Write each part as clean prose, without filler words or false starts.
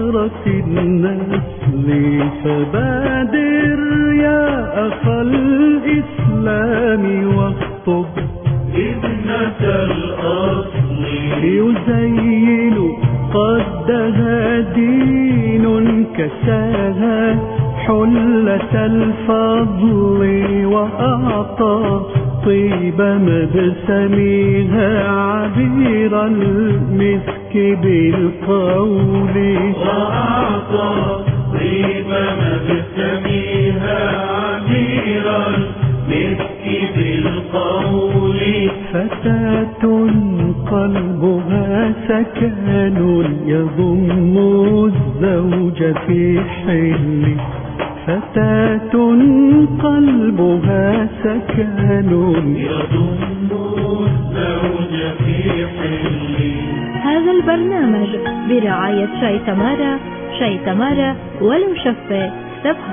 فارس النسل فبادر يا أخا الإسلام واخطب ابنة الأصل يزين قدها دين كساها حلة الفضل وأعطى طيب مبسمها عبير المسك بالقول وأعطى طيب مبسمها عبير المسك بالقول فتاة قلبها سكن يضم الزوج في حل فتاة قلبها سكن يضم الزوج في حل. هذا البرنامج برعاية شاي تمارا، شاي تمارا ولو شفة سبها.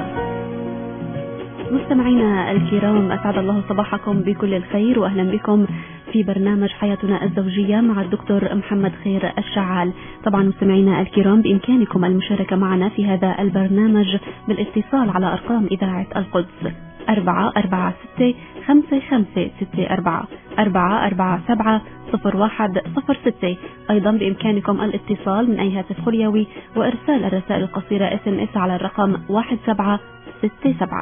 مستمعينا الكرام، أسعد الله صباحكم بكل الخير وأهلا بكم في برنامج حياتنا الزوجية مع الدكتور محمد خير الشعال. طبعا مستمعينا الكرام، بإمكانكم المشاركة معنا في هذا البرنامج بالاتصال على أرقام إذاعة القدس 446-5564 447-0106. أيضا بإمكانكم الاتصال من أي هاتف خليوي وإرسال الرسائل القصيرة SMS على الرقم 1767.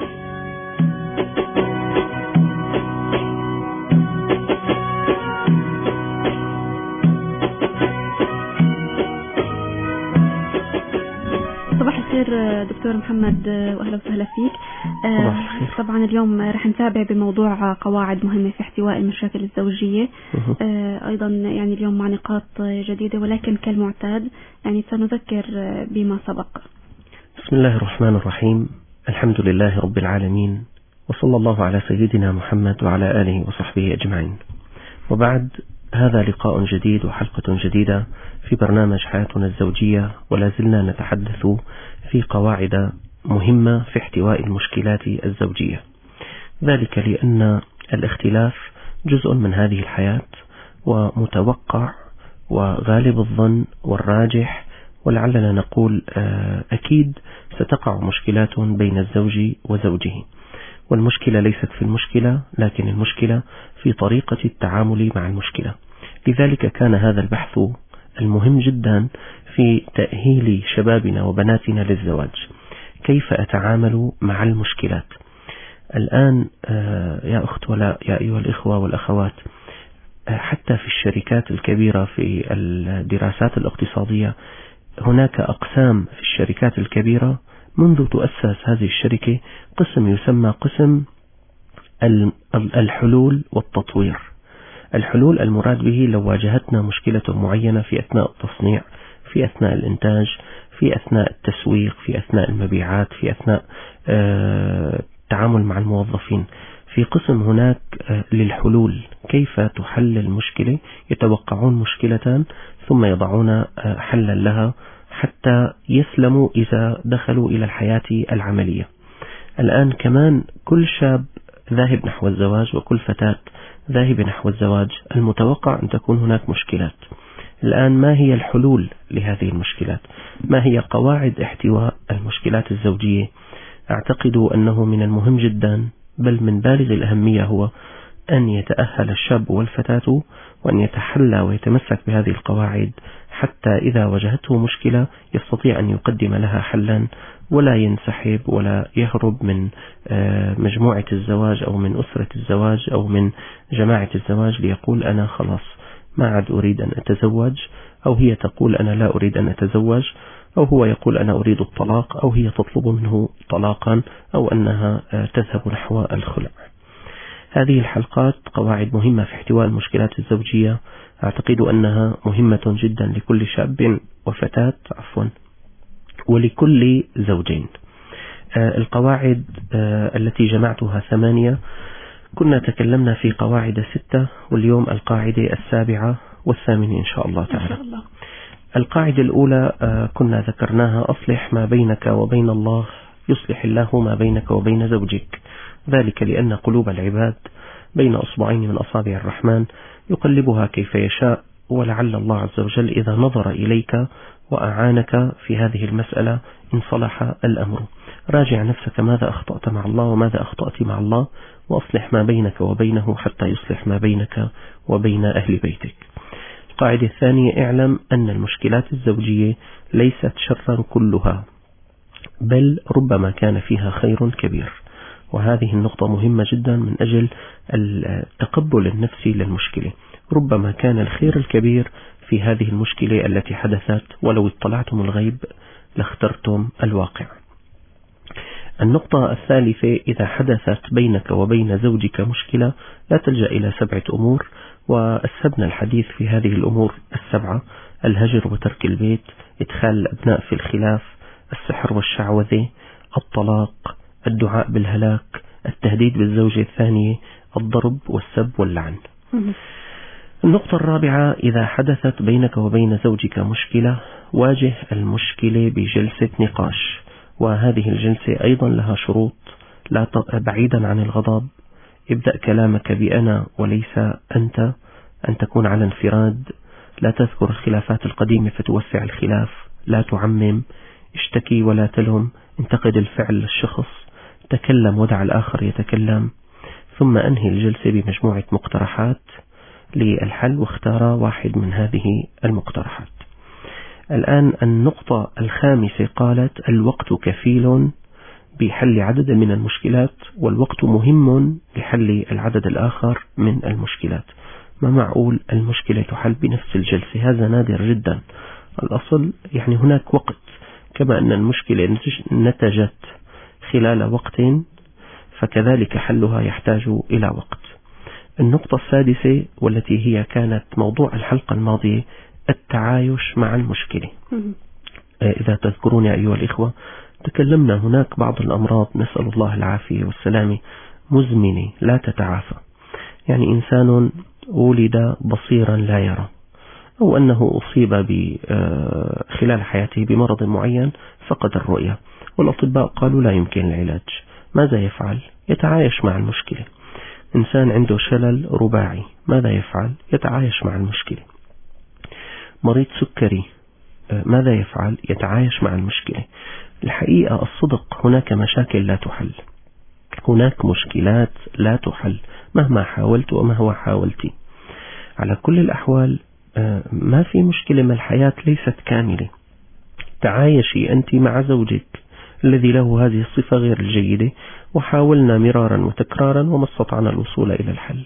صباح الخير دكتور محمد واهلا وسهلا فيك. طبعا اليوم رح نتابع بموضوع قواعد مهمة في احتواء المشاكل الزوجية. ايضا يعني اليوم مع نقاط جديدة، ولكن كالمعتاد يعني سنذكر بما سبق. بسم الله الرحمن الرحيم، الحمد لله رب العالمين، وصلى الله على سيدنا محمد وعلى آله وصحبه أجمعين. وبعد، هذا لقاء جديد وحلقة جديدة في برنامج حياتنا الزوجية، ولا زلنا نتحدث في قواعد مهمة في احتواء المشكلات الزوجية، ذلك لأن الاختلاف جزء من هذه الحياة ومتوقع وغالب الظن والراجح، ولعلنا نقول أكيد ستقع مشكلات بين الزوج وزوجه، والمشكلة ليست في المشكلة، لكن المشكلة في طريقة التعامل مع المشكلة. لذلك كان هذا البحث المهم جدا في تأهيل شبابنا وبناتنا للزواج. كيف أتعامل مع المشكلات؟ الآن يا أخت ولا يا أيها الإخوة والأخوات، حتى في الشركات الكبيرة في الدراسات الاقتصادية هناك أقسام في الشركات الكبيرة منذ تؤسس هذه الشركة قسم يسمى قسم الحلول والتطوير. الحلول المراد به لو واجهتنا مشكلة معينة في أثناء التصنيع، في أثناء الإنتاج، في أثناء التسويق، في أثناء المبيعات، في أثناء التعامل مع الموظفين، في قسم هناك للحلول، كيف تحل المشكلة. يتوقعون مشكلة ثم يضعون حلا لها حتى يسلموا إذا دخلوا إلى الحياة العملية. الآن كمان كل شاب ذاهب نحو الزواج وكل فتاة ذاهب نحو الزواج المتوقع أن تكون هناك مشكلات. الآن ما هي الحلول لهذه المشكلات؟ ما هي قواعد احتواء المشكلات الزوجية؟ أعتقد أنه من المهم جدا بل من بالغ الأهمية هو أن يتأهل الشاب والفتاة وأن يتحلى ويتمسك بهذه القواعد، حتى إذا واجهته مشكلة يستطيع أن يقدم لها حلا، ولا ينسحب ولا يهرب من مجموعة الزواج أو من أسرة الزواج أو من جماعة الزواج ليقول أنا خلاص ما عاد أريد أن أتزوج، أو هي تقول أنا لا أريد أن أتزوج، أو هو يقول أنا أريد الطلاق، أو هي تطلب منه طلاقا، أو أنها تذهب نحو الخلع. هذه الحلقات قواعد مهمة في احتواء المشكلات الزوجية، أعتقد أنها مهمة جدا لكل شاب وفتاة ولكل زوجين. القواعد التي جمعتها 8، كنا تكلمنا في قواعد 6، واليوم القاعدة 7 و8 إن شاء الله تعالى. القاعدة الأولى كنا ذكرناها: أصلح ما بينك وبين الله يصلح الله ما بينك وبين زوجك، ذلك لأن قلوب العباد بين أصبعين من أصابع الرحمن يقلبها كيف يشاء، ولعل الله عز وجل إذا نظر إليك وأعانك في هذه المسألة إن صلح الأمر. راجع نفسك ماذا أخطأت مع الله وماذا أخطأت مع الله، وأصلح ما بينك وبينه حتى يصلح ما بينك وبين أهل بيتك. القاعدة الثانية: اعلم أن المشكلات الزوجية ليست شرا كلها، بل ربما كان فيها خير كبير. وهذه النقطة مهمة جدا من أجل التقبل النفسي للمشكلة. ربما كان الخير الكبير في هذه المشكلة التي حدثت، ولو اطلعتم الغيب لاخترتم الواقع. النقطة الثالثة: إذا حدثت بينك وبين زوجك مشكلة لا تلجأ إلى 7 أمور، وأسهبنا الحديث في هذه الأمور 7: الهجر وترك البيت، إدخال الأبناء في الخلاف، السحر والشعوذة، الطلاق، الدعاء بالهلاك، التهديد بالزوجة الثانية، الضرب والسب واللعن. النقطة الرابعة: إذا حدثت بينك وبين زوجك مشكلة واجه المشكلة بجلسة نقاش، وهذه الجلسة أيضا لها شروط. بعيدا عن الغضب، ابدأ كلامك بأنا وليس أنت، أن تكون على انفراد، لا تذكر الخلافات القديمة فتوسع الخلاف، لا تعمم، اشتكي ولا تلم، انتقد الفعل للشخص، تكلم ودع الآخر يتكلم، ثم أنهي الجلسة بمجموعة مقترحات للحل، واختار واحد من هذه المقترحات. الآن النقطة الخامسة قالت: الوقت كفيل بحل عدد من المشكلات، والوقت مهم لحل العدد الآخر من المشكلات. ما معقول المشكلة تحل بنفس الجلسة؟ هذا نادر جدا. الأصل يعني هناك وقت، كما أن المشكلة نتجت خلال وقت فكذلك حلها يحتاج إلى وقت. النقطة السادسة والتي هي كانت موضوع الحلقة الماضية: التعايش مع المشكلة. إذا تذكرون يا أيها الإخوة تكلمنا هناك بعض الأمراض، نسأل الله العافية والسلامة، مزمنة لا تتعافى. يعني إنسان ولد بصيرا لا يرى، أو أنه أصيب خلال حياته بمرض معين فقد الرؤية، والأطباء قالوا لا يمكن العلاج. ماذا يفعل؟ يتعايش مع المشكلة. إنسان عنده شلل رباعي، ماذا يفعل؟ يتعايش مع المشكلة. مريض سكري، ماذا يفعل؟ يتعايش مع المشكلة. الحقيقة الصدق، هناك مشاكل لا تحل، هناك مشكلات لا تحل مهما حاولت ومهما حاولتي. على كل الأحوال ما في مشكلة، ما الحياة ليست كاملة. تعايشي أنت مع زوجك الذي له هذه الصفة غير الجيدة، وحاولنا مرارا وتكرارا وما استطعنا الوصول إلى الحل.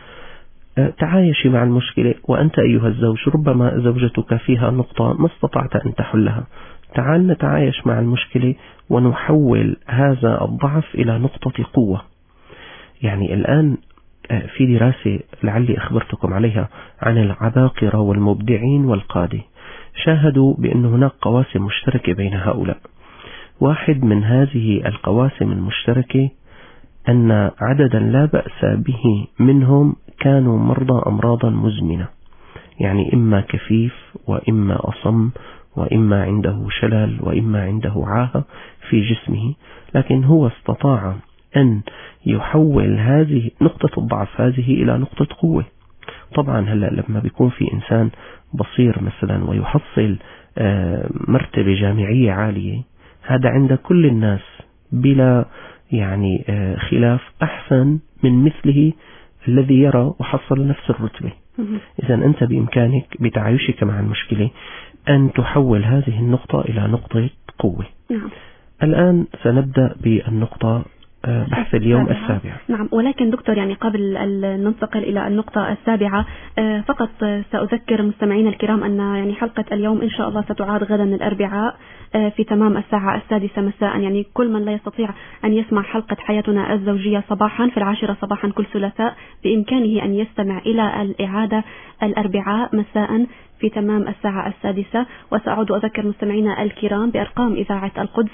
تعايشي مع المشكلة. وأنت أيها الزوج ربما زوجتك فيها نقطة ما استطعت أن تحلها، تعال نتعايش مع المشكلة ونحول هذا الضعف إلى نقطة قوة. يعني الآن في دراسة لعلي أخبرتكم عليها عن العباقرة والمبدعين والقادة، شاهدوا بأن هناك قواسم مشتركة بين هؤلاء. واحد من هذه القواسم المشتركة أن عددا لا بأس به منهم كانوا مرضى أمراضا مزمنة، يعني إما كفيف وإما أصم وإما عنده شلل وإما عنده عاهة في جسمه، لكن هو استطاع أن يحول هذه نقطة الضعف هذه إلى نقطة قوة. طبعا هلأ لما بيكون في إنسان بصير مثلا ويحصل مرتبة جامعية عالية، هذا عند كل الناس بلا يعني خلاف أحسن من مثله الذي يرى وحصل نفس الرتبة. إذا أنت بإمكانك بتعايشك مع المشكلة أن تحول هذه النقطة إلى نقطة قوة. نعم. الآن سنبدأ بالنقطة بحث اليوم السابع. نعم، ولكن دكتور يعني قبل أن ننتقل إلى النقطة السابعة فقط سأذكر مستمعينا الكرام أن يعني حلقة اليوم إن شاء الله ستعاد غدا الأربعاء في تمام الساعة 6 مساء. يعني كل من لا يستطيع أن يسمع حلقة حياتنا الزوجية صباحا في 10 صباحا كل ثلاثاء بإمكانه أن يستمع إلى الإعادة الأربعاء مساء في تمام الساعة 6. وسأعود أذكر مستمعينا الكرام بأرقام إذاعة القدس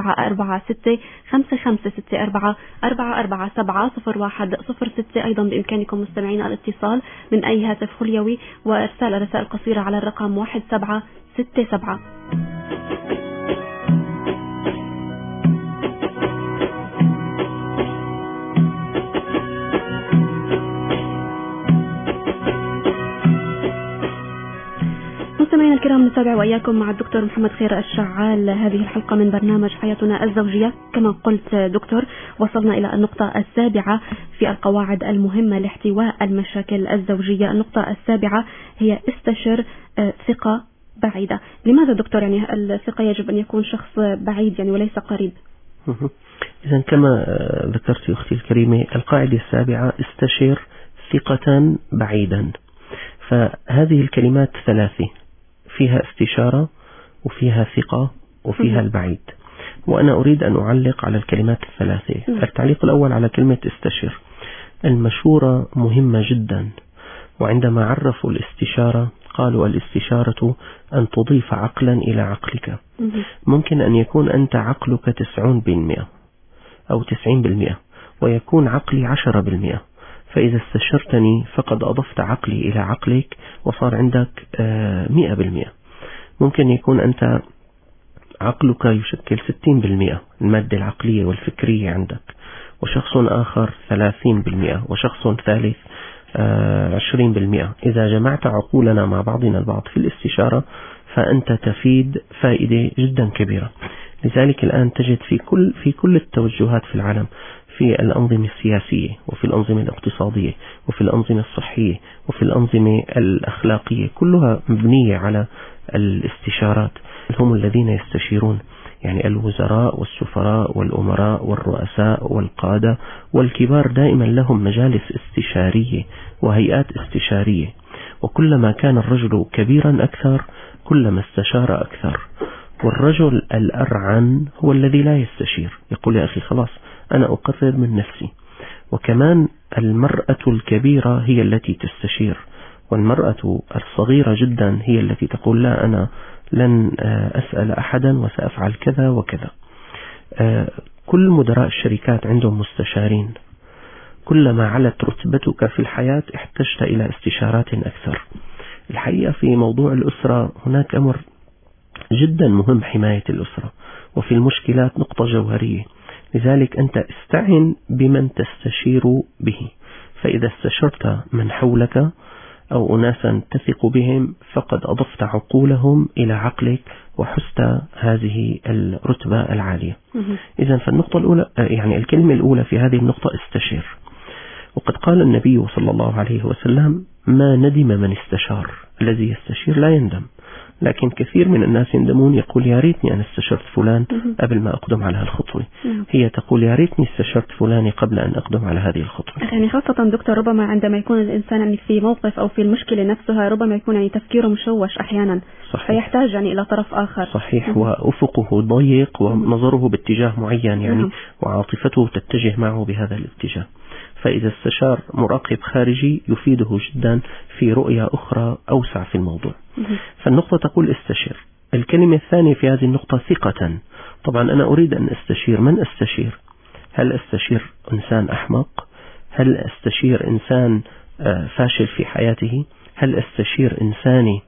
446-5564-447-0106. أيضا بإمكانكم مستمعينا الاتصال من أي هاتف خليوي وإرسال رسائل قصيرة على الرقم 1767. نتابع وإياكم مع الدكتور محمد خير الشعال هذه الحلقة من برنامج حياتنا الزوجية. كما قلت دكتور، وصلنا إلى النقطة السابعة في القواعد المهمة لاحتواء المشاكل الزوجية. النقطة السابعة هي استشر ثقة بعيدة. لماذا دكتور يعني الثقة يجب أن يكون شخص بعيد يعني وليس قريب؟ إذن كما ذكرت أختي الكريمة، القاعدة السابعة استشر ثقة بعيدا. فهذه الكلمات ثلاثة، فيها استشارة وفيها ثقة وفيها البعيد، وأنا أريد أن أعلق على الكلمات الثلاثة. التعليق الأول على كلمة استشر. المشورة مهمة جدا، وعندما عرفوا الاستشارة قالوا الاستشارة أن تضيف عقلا إلى عقلك. ممكن أن يكون أنت عقلك 90% أو 90%، ويكون عقلي 10%، فإذا استشرتني فقد أضفت عقلي إلى عقلك وصار عندك 100%. ممكن يكون أنت عقلك يشكل 60% المادة العقلية والفكرية عندك، وشخص آخر 30%، وشخص ثالث 20%. إذا جمعت عقولنا مع بعضنا البعض في الاستشارة فأنت تفيد فائدة جدا كبيرة. لذلك الآن تجد في كل التوجهات في العالم، في الأنظمة السياسية، وفي الأنظمة الاقتصادية، وفي الأنظمة الصحية، وفي الأنظمة الأخلاقية، كلها مبنية على الاستشارات. هم الذين يستشيرون، يعني الوزراء والسفراء والأمراء والرؤساء والقادة والكبار دائما لهم مجالس استشارية وهيئات استشارية، وكلما كان الرجل كبيرا أكثر كلما استشار أكثر. والرجل الأرعن هو الذي لا يستشير، يقول يا أخي خلاص أنا أقرر من نفسي. وكمان المرأة الكبيرة هي التي تستشير، والمرأة الصغيرة جدا هي التي تقول لا أنا لن أسأل أحدا وسأفعل كذا وكذا. كل مدراء الشركات عندهم مستشارين. كلما علت رتبتك في الحياة احتجت إلى استشارات أكثر. الحقيقة في موضوع الأسرة هناك أمر جدا مهم، حماية الأسرة، وفي المشكلات نقطة جوهرية. لذلك أنت استعن بمن تستشير به، فإذا استشرت من حولك أو أناسا تثق بهم فقد أضفت عقولهم إلى عقلك وحست هذه الرتبة العالية. إذن فالنقطة الأولى، يعني الكلمة الأولى في هذه النقطة استشير. وقد قال النبي صلى الله عليه وسلم ما ندم من استشار. الذي يستشير لا يندم، لكن كثير من الناس يندمون، يقول يا ريتني أنا استشرت فلان قبل ما أقدم على هالخطوة. هي تقول يا ريتني استشرت فلان قبل أن أقدم على هذه الخطوة. يعني خاصة دكتور ربما عندما يكون الإنسان يعني في موقف أو في المشكلة نفسها ربما يكون يعني تفكيره مشوش أحيانا، صحيح. فيحتاج يعني إلى طرف آخر، صحيح. وأفقه ضيق ونظره باتجاه معين يعني، وعاطفته تتجه معه بهذا الاتجاه. فإذا استشار مراقب خارجي يفيده جدا في رؤية أخرى أوسع في الموضوع. فالنقطة تقول استشير. الكلمة الثانية في هذه النقطة ثقة. طبعا أنا أريد أن أستشير. من أستشير؟ هل أستشير إنسان أحمق؟ هل أستشير إنسان فاشل في حياته؟ هل أستشير إنساني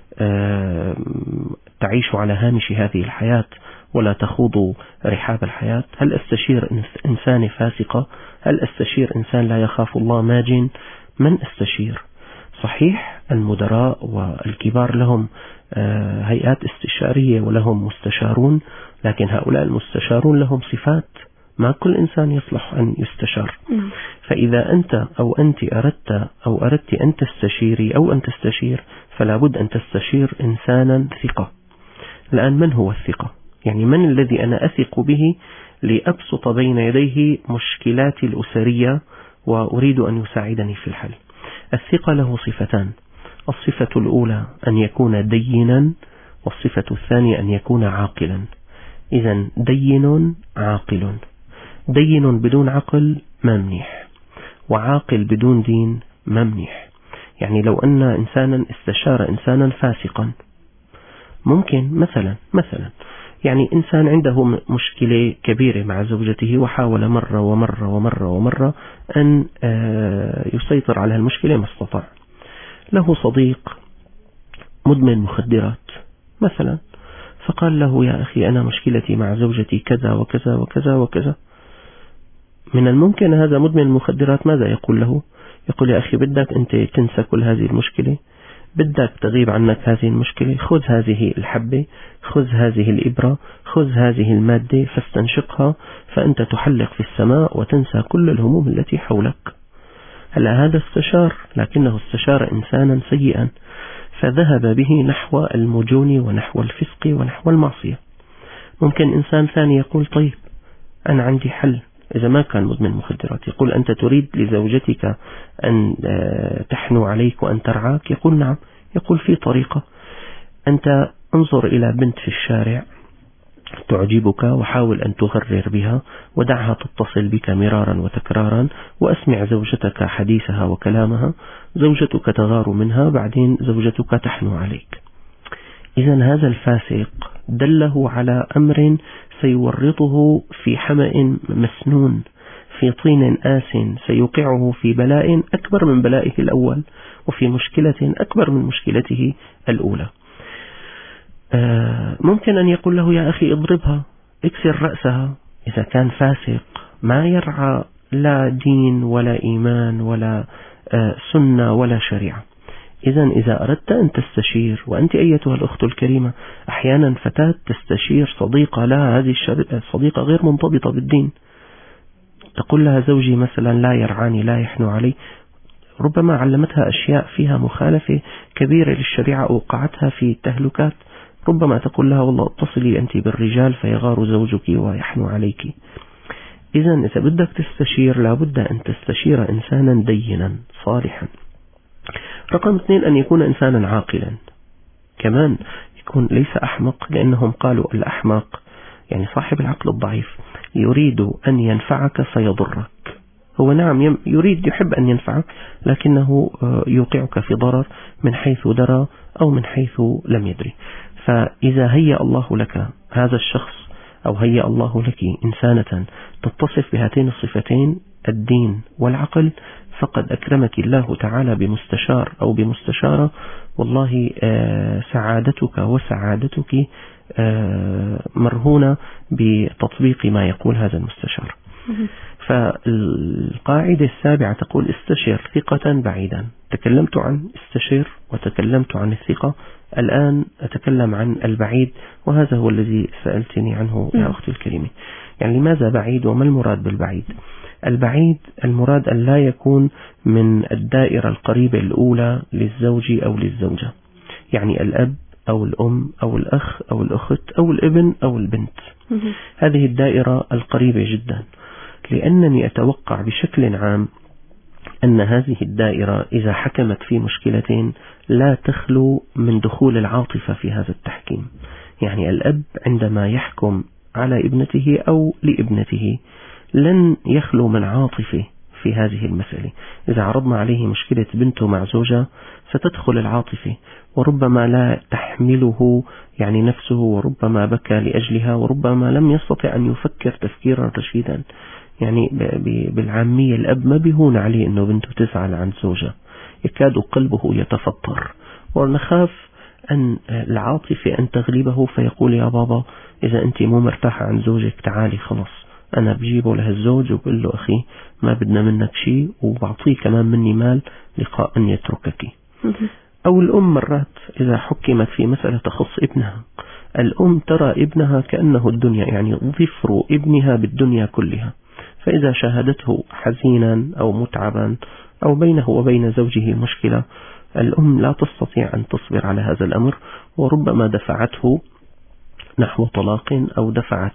تعيش على هامش هذه الحياة ولا تخوض رحاب الحياة؟ هل أستشير إنسان فاسقة؟ هل أستشير إنسان لا يخاف الله ماجن؟ من أستشير؟ صحيح المدراء والكبار لهم هيئات استشارية ولهم مستشارون، لكن هؤلاء المستشارون لهم صفات، ما كل إنسان يصلح أن يستشار. فإذا أنت أو أنت أردت أن تستشيري أو أن تستشير فلا بد أن تستشير إنسانا ثقة. الآن من هو الثقة؟ يعني من الذي أنا أثق به لأبسط بين يديه مشكلاتي الأسرية وأريد أن يساعدني في الحل؟ الثقة له صفتان. الصفة الأولى أن يكون دينا، والصفة الثانية أن يكون عاقلا. إذن دين عاقل. دين بدون عقل ما منيح، وعاقل بدون دين ما منيح. يعني لو أن إنسانا استشار إنسانا فاسقا، ممكن مثلا يعني إنسان عنده مشكلة كبيرة مع زوجته وحاول مرة ومرة ومرة ومرة أن يسيطر على المشكلة ما استطاع. له صديق مدمن مخدرات مثلا، فقال له يا أخي أنا مشكلتي مع زوجتي كذا وكذا وكذا وكذا. من الممكن هذا مدمن المخدرات ماذا يقول له؟ يقول يا أخي بدك أنت تنسى كل هذه المشكلة، بدك تغيب عنك هذه المشكلة، خذ هذه الحبة، خذ هذه الإبرة، خذ هذه المادة فاستنشقها، فأنت تحلق في السماء وتنسى كل الهموم التي حولك. هلا هذا استشار، لكنه استشار إنسانا سيئا، فذهب به نحو المجون ونحو الفسق ونحو المعصية. ممكن إنسان ثاني يقول طيب أنا عندي حل، إذا ما كان مدمن مخدرات، يقول أنت تريد لزوجتك أن تحنو عليك وأن ترعاك؟ يقول نعم. يقول في طريقة، أنت انظر إلى بنت في الشارع تعجبك وحاول أن تغرر بها ودعها تتصل بك مرارا وتكرارا، وأسمع زوجتك حديثها وكلامها، زوجتك تغار منها، بعدين زوجتك تحنو عليك. إذن هذا الفاسق دله على أمر سيورطه في حمأ مسنون، في طين آس، سيوقعه في بلاء أكبر من بلائه الأول، وفي مشكلة أكبر من مشكلته الأولى. ممكن أن يقول له يا أخي اضربها، اكسر رأسها. إذا كان فاسق ما يرعى لا دين ولا إيمان ولا سنة ولا شريعة. إذا أردت أن تستشير، وأنت أيتها الأخت الكريمة أحيانا فتاة تستشير صديقة لها، هذه الصديقة غير منضبطة بالدين، تقول لها زوجي مثلا لا يرعاني لا يحنو علي، ربما علمتها أشياء فيها مخالفة كبيرة للشريعة أوقعتها في تهلكات. ربما تقول لها والله اتصلي أنت بالرجال فيغار زوجك ويحنو عليك. إذا بدك تستشير لابد أن تستشير إنسانا دينا صالحا. رقم 2 أن يكون إنسانا عاقلا، كمان يكون ليس أحمق، لأنهم قالوا الأحمق يعني صاحب العقل الضعيف يريد أن ينفعك فيضرك. هو نعم يحب أن ينفعك، لكنه يوقعك في ضرر من حيث درى أو من حيث لم يدري. فإذا هيأ الله لك هذا الشخص أو هيأ الله لك إنسانة تتصف بهاتين الصفتين الدين والعقل، فقد أكرمك الله تعالى بمستشار أو بمستشارة، والله سعادتك وسعادتك مرهونة بتطبيق ما يقول هذا المستشار. فالقاعدة السابعة تقول استشر ثقة بعيدا. تكلمت عن استشر وتكلمت عن الثقة، الآن أتكلم عن البعيد، وهذا هو الذي سألتني عنه يا أختي الكريمة. يعني لماذا بعيد وما المراد بالبعيد؟ البعيد المراد أن لا يكون من الدائرة القريبة الأولى للزوج أو للزوجة، يعني الأب أو الأم أو الأخ أو الأخت أو الابن أو البنت، هذه الدائرة القريبة جدا، لأنني أتوقع بشكل عام أن هذه الدائرة إذا حكمت في مشكلة لا تخلو من دخول العاطفة في هذا التحكيم. يعني الأب عندما يحكم على ابنته أو لابنته لن يخلو من عاطفة في هذه المسألة. إذا عرضنا عليه مشكلة بنته مع زوجة ستدخل العاطفة، وربما لا تحمله يعني نفسه، وربما بكى لأجلها، وربما لم يستطع أن يفكر تفكيرا رشيدا. يعني بالعامية الأب ما بيهون عليه أنه بنته تزعل عن زوجة، يكاد قلبه يتفطر، ونخاف أن العاطفة أن تغلبه فيقول يا بابا إذا أنت مو مرتاحة عن زوجك تعالي خلص أنا بجيبه لهالزوج وبقول له أخي ما بدنا منك شيء، وبعطيه كمان مني مال لقاء أن يتركك. أو الأم مرات إذا حكمت في مسألة تخص ابنها، الأم ترى ابنها كأنه الدنيا، يعني ظفر ابنها بالدنيا كلها، فإذا شاهدته حزينا أو متعبا أو بينه وبين زوجه مشكلة، الأم لا تستطيع أن تصبر على هذا الأمر، وربما دفعته نحو طلاق أو دفعت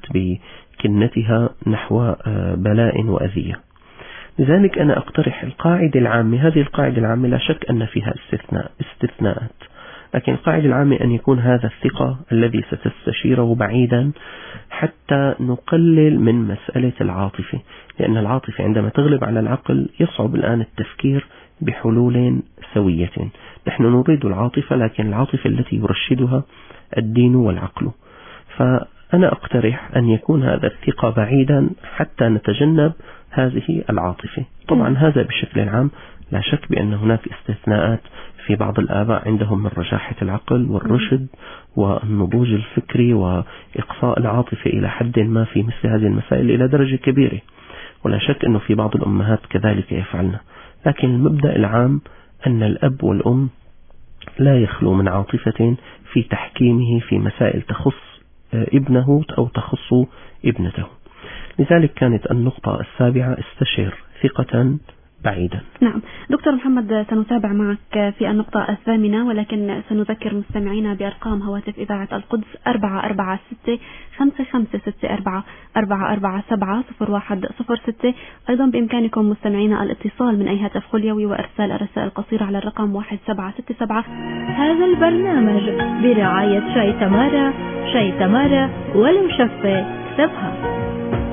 بكنتها نحو بلاء وأذية. لذلك أنا أقترح القاعدة العامة، هذه القاعدة العامة لا شك أن فيها استثناءات، لكن القاعدة العامة أن يكون هذا الثقة الذي ستستشيره بعيدا حتى نقلل من مسألة العاطفة، لأن العاطفة عندما تغلب على العقل يصعب الآن التفكير بحلول سوية. نحن نريد العاطفة، لكن العاطفة التي يرشدها الدين والعقل. فأنا أقترح أن يكون هذا الثقة بعيدا حتى نتجنب هذه العاطفة. طبعا هذا بشكل عام، لا شك بأن هناك استثناءات في بعض الآباء عندهم من رشاحة العقل والرشد والنضوج الفكري وإقصاء العاطفة إلى حد ما في مثل هذه المسائل إلى درجة كبيرة، ولا شك أنه في بعض الأمهات كذلك يفعلن. لكن المبدأ العام أن الأب والأم لا يخلو من عاطفة في تحكيمه في مسائل تخص ابنه أو تخص ابنته. لذلك كانت النقطة السابعة: استشر ثقة بعيدا. نعم دكتور محمد، سنتابع معك في النقطة الثامنة، ولكن سنذكر مستمعينا بأرقام هواتف إذاعة القدس 446-554-447-0106. أيضا بإمكانكم مستمعينا الاتصال من أي هاتف خليوي وإرسال الرسائل القصيرة على الرقم 1767. هذا البرنامج برعاية شاي تمارا. شاي تمارا ولو شفة اكسبها.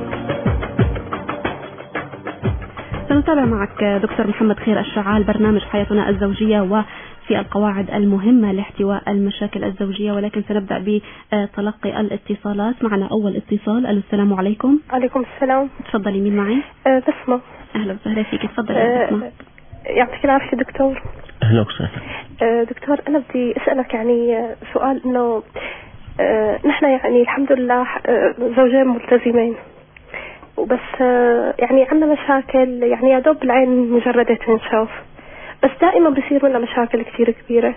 سنتابع معك دكتور محمد خير الشعال برنامج حياتنا الزوجية وفي القواعد المهمة لاحتواء المشاكل الزوجية، ولكن سنبدأ بتلقي الاتصالات. معنا أول اتصال. السلام عليكم. عليكم السلام. تفضلي، مين معي؟ بسمة. أهلا وسهلا فيك، تفضلي بسمة. يعطيك العافية دكتور. أهلا وسهلا. دكتور أنا بدي أسألك يعني سؤال، إنه نحن يعني الحمد لله زوجين ملتزمين، وبس يعني عندنا مشاكل يعني يا دوب العين مجردة تنشاف، بس دائما بيصير لنا مشاكل كثير كبيرة.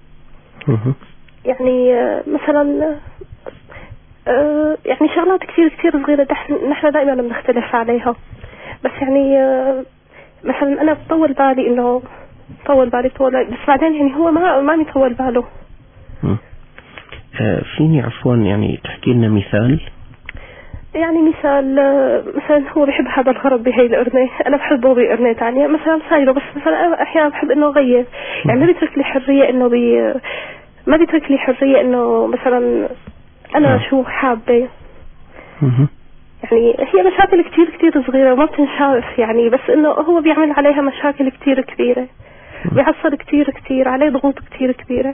يعني مثلا يعني شغلات كثير صغيرة نحن دائما بنختلف عليها، بس يعني مثلا أنا بطول بالي إنه بس بعدين يعني هو ما يطول باله. فيني عفوا يعني تحكي لنا مثال؟ يعني مثلا هو بيحب هذا الغرض بهي القرنة، أنا بحبه بقرنة تانية مثلا سايله، بس مثلا أنا أحيانا بحب إنه أغير، يعني ما بيترك لي حرية إنه مثلا أنا شو حابة. يعني هي مشاكل كتير صغيرة وما بتنشاف يعني، بس إنه هو بيعمل عليها مشاكل كتير كبيرة، بيعصر كتير عليه ضغوط كتير كبيرة.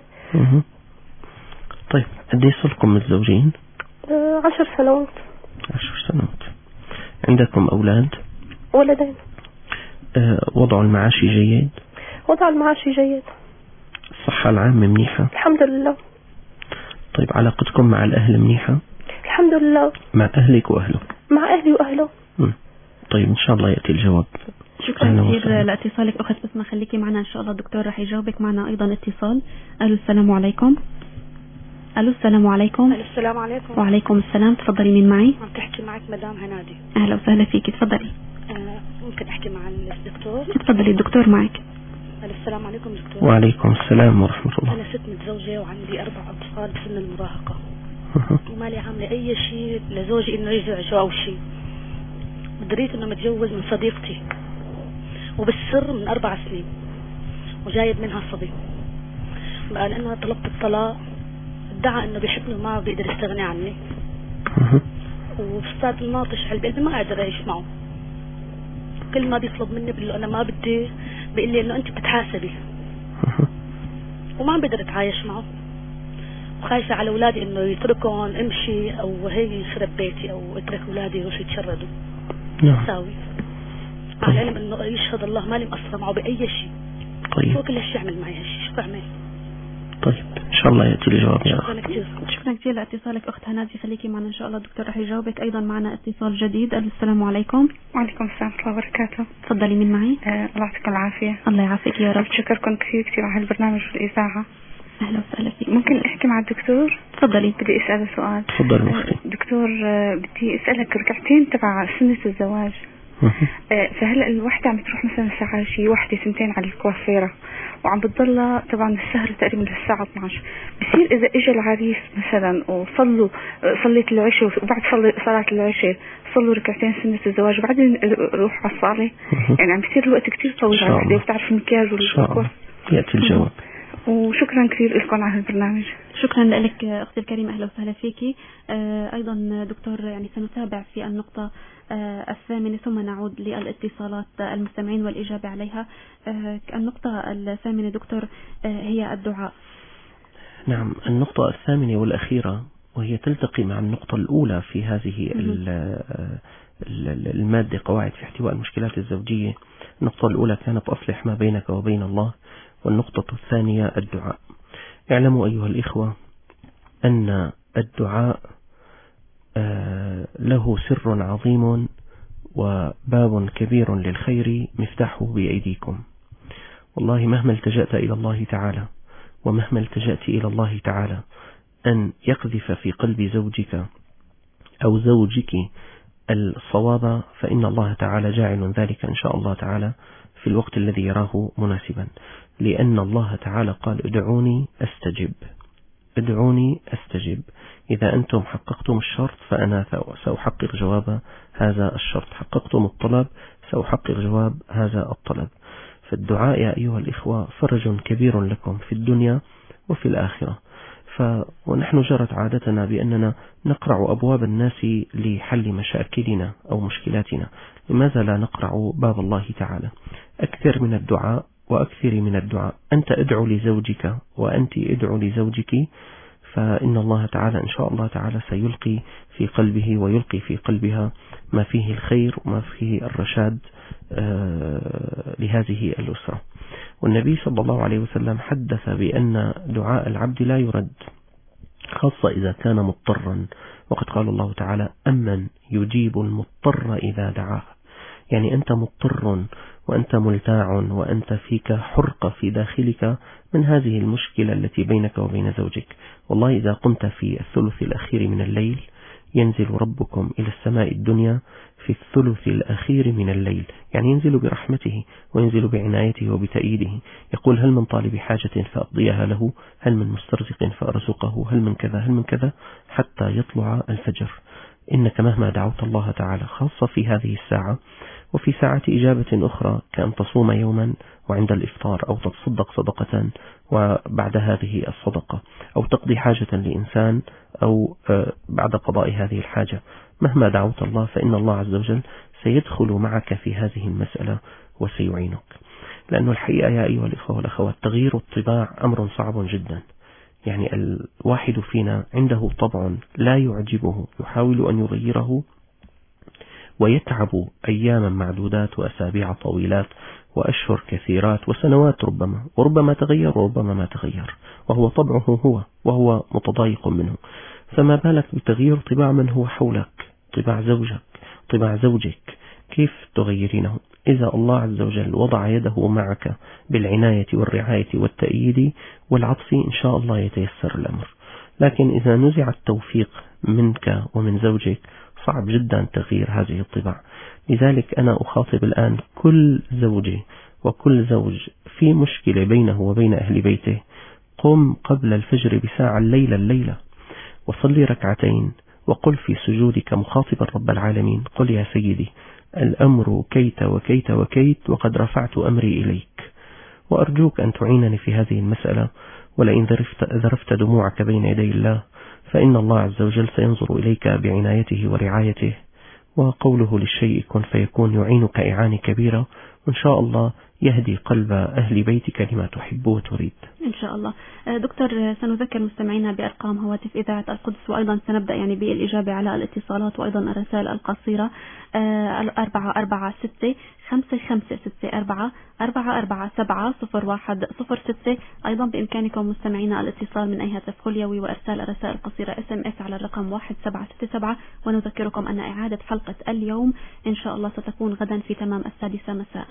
طيب قديش صرتم متزوجين؟ 10 سنوات. 10 سنوات. عندكم أولاد؟ ولدين. وضع المعاشي جيد؟ وضع المعاشي جيد. الصحة العامة منيحة؟ الحمد لله. طيب علاقتكم مع الأهل منيحة؟ الحمد لله. مع أهلك وأهله؟ مع أهلي وأهله. طيب إن شاء الله يأتي الجواب. شكرا كثير لاتصالك أخت بسمة، خليكي معنا إن شاء الله الدكتور رح يجاوبك. معنا أيضا اتصال. ألو السلام عليكم. السلام عليكم. السلام عليكم. وعليكم السلام، تفضلي، مين معي؟ عم تحكي معك مدام هنادي. أهلا وسهلا فيكي، تفضلي. ممكن أحكي مع الدكتور؟ تفضلي الدكتور معك. السلام عليكم دكتور. وعليكم السلام ورحمة الله. أنا ست متزوجة وعندي 4 أطفال بسن المراهقة، ومالي عاملة أي شيء لزوجي إنه يزعجه أو شيء. دريت إنه متجوز من صديقتي وبالسر من 4 سنين، وجايب منها صبي. بقى لأنه طلبت الطلاق ادعى إنه بيحبني وما بيقدر يستغني عني، وفستاد الناطش على قلبي، ما قادر أعيش معه. كل ما بيطلب مني بقول له أنا ما بدي، بيقول لي إنه أنت بتحاسبي، وما بقدر أتعايش معه، وخايفة على أولادي إنه يتركهم امشي أو هي يخرب بيتي أو اترك أولادي يروحوا يتشردوا. ساوي على علم إنه يشهد الله مالي مقصرة معه بأي شيء. طيب. هو كل هالشيء يعمل معي هالشيء، شو بعمل؟ طيب إن شاء الله يأتي الجواب يا شكرا كثير. شكرا كثير لاتصالك أخت هنادي، خليكي معنا إن شاء الله الدكتور رح يجاوبك. أيضا معنا اتصال جديد. السلام عليكم. وعليكم السلام ورحمة الله وبركاته. تفضلي، مين معي؟ الله يعطيكم العافية. الله يعافيك يا رب. بشكركم كثير على هالبرنامج والإذاعة. أهلا وسهلا فيك. ممكن أحكي مع الدكتور؟ تفضلي. بدي أسأله سؤال. تفضل أختي. دكتور بدي أسألك ركعتين تبع سنة الزواج. فهلا الوحدة عم تروح مثلا الساعة شي 1-2 على الكوافيرة، وعم بتضلها طبعا السهرة تقريبا للساعة 12. بصير إذا إجا العريس مثلا صليت العشاء، وبعد صلاة العشاء صلوا ركعتين سنة الزواج وبعدين روح على الصالة، يعني عم بصير الوقت كتير طويل على الوحدة، وبتعرف المكياج والكوافير. يأتي الجواب. وشكرا كثير لكم على البرنامج. شكرا لك أختي الكريمة، أهلا وسهلا فيكي. أيضا دكتور يعني سنتابع في النقطة الثامنة ثم نعود للاتصالات المستمعين والإجابة عليها. النقطة الثامنة دكتور هي الدعاء. نعم، النقطة الثامنة والأخيرة، وهي تلتقي مع النقطة الأولى في هذه المادة قواعد في احتواء المشكلات الزوجية. النقطة الأولى كانت أصلح ما بينك وبين الله، والنقطة الثانية الدعاء. اعلموا أيها الإخوة أن الدعاء له سر عظيم وباب كبير للخير مفتاحه بأيديكم. والله مهما التجأت إلى الله تعالى ومهما التجأت إلى الله تعالى أن يقذف في قلب زوجك أو زوجك الصواب، فإن الله تعالى جاعل ذلك إن شاء الله تعالى في الوقت الذي يراه مناسبا، لأن الله تعالى قال ادعوني أستجب، ادعوني أستجب. إذا أنتم حققتم الشرط فأنا سأحقق جواب هذا الشرط، حققتم الطلب سأحقق جواب هذا الطلب. فالدعاء يا أيها الإخوة فرج كبير لكم في الدنيا وفي الآخرة. ونحن جرت عادتنا بأننا نقرع أبواب الناس لحل مشاكلنا أو مشكلاتنا، لماذا لا نقرع باب الله تعالى؟ أكثر من الدعاء وأكثر من الدعاء. أنت ادعو لزوجك وأنت ادعو لزوجك، فإن الله تعالى إن شاء الله تعالى سيلقي في قلبه ويلقي في قلبها ما فيه الخير وما فيه الرشاد لهذه الأسرة. والنبي صلى الله عليه وسلم حدث بأن دعاء العبد لا يرد، خاصة إذا كان مضطرا، وقد قال الله تعالى أمن يجيب المضطر إذا دعاه. يعني أنت مضطر وأنت ملتاع وأنت فيك حرقة في داخلك من هذه المشكلة التي بينك وبين زوجك. والله إذا قمت في الثلث الأخير من الليل ينزل ربكم إلى السماء الدنيا في الثلث الأخير من الليل، يعني ينزل برحمته وينزل بعنايته وبتأييده، يقول هل من طالب حاجة فأقضيها له، هل من مسترزق فأرزقه، هل من كذا هل من كذا، حتى يطلع الفجر. إنك مهما دعوت الله تعالى خاصة في هذه الساعة وفي ساعة إجابة أخرى كأن تصوم يوما وعند الإفطار، أو تتصدق صدقة وبعد هذه الصدقة، أو تقضي حاجة لإنسان أو بعد قضاء هذه الحاجة، مهما دعوت الله فإن الله عز وجل سيدخل معك في هذه المسألة وسيعينك. لأن الحقيقة يا أيها الإخوة والأخوات تغيير الطباع أمر صعب جدا. يعني الواحد فينا عنده طبع لا يعجبه يحاول أن يغيره ويتعب أياما معدودات وأسابيع طويلات وأشهر كثيرات وسنوات وربما تغير وربما ما تغير، وهو طبعه وهو متضايق منه. فما بالك بتغيير طباع من هو حولك، طباع زوجك، طباع زوجك، كيف تغيرينه؟ إذا الله عز وجل وضع يده معك بالعناية والرعاية والتأييد والعطف إن شاء الله يتيسر الأمر. لكن إذا نزع التوفيق منك ومن زوجك صعب جدا تغيير هذه الطباع. لذلك أنا أخاطب الآن كل زوجة وكل زوج في مشكلة بينه وبين أهل بيته، قم قبل الفجر بساعة الليلة وصلي ركعتين وقل في سجودك مخاطبا رب العالمين، قل يا سيدي الأمر كيت وكيت وكيت وقد رفعت أمري إليك، وأرجوك أن تعينني في هذه المسألة، ولئن ذرفت دموعك بين يدي الله فإن الله عز وجل سينظر إليك بعنايته ورعايته، وقوله للشيء كن فيكون يعينك إعانة كبيرة، وإن شاء الله يهدي قلب أهل بيتك لما تحب وتريد إن شاء الله. دكتور سنذكر مستمعينا بأرقام هواتف إذاعة القدس، وأيضا سنبدأ يعني بالإجابة على الاتصالات وأيضا الرسائل القصيرة. 446-5564-447-0106. أيضا بإمكانكم مستمعينا الاتصال من أي هاتف خليوي وإرسال الرسائل القصيرة SMS على الرقم 1767. ونذكركم أن إعادة حلقة اليوم إن شاء الله ستكون غدا في تمام 6 مساء.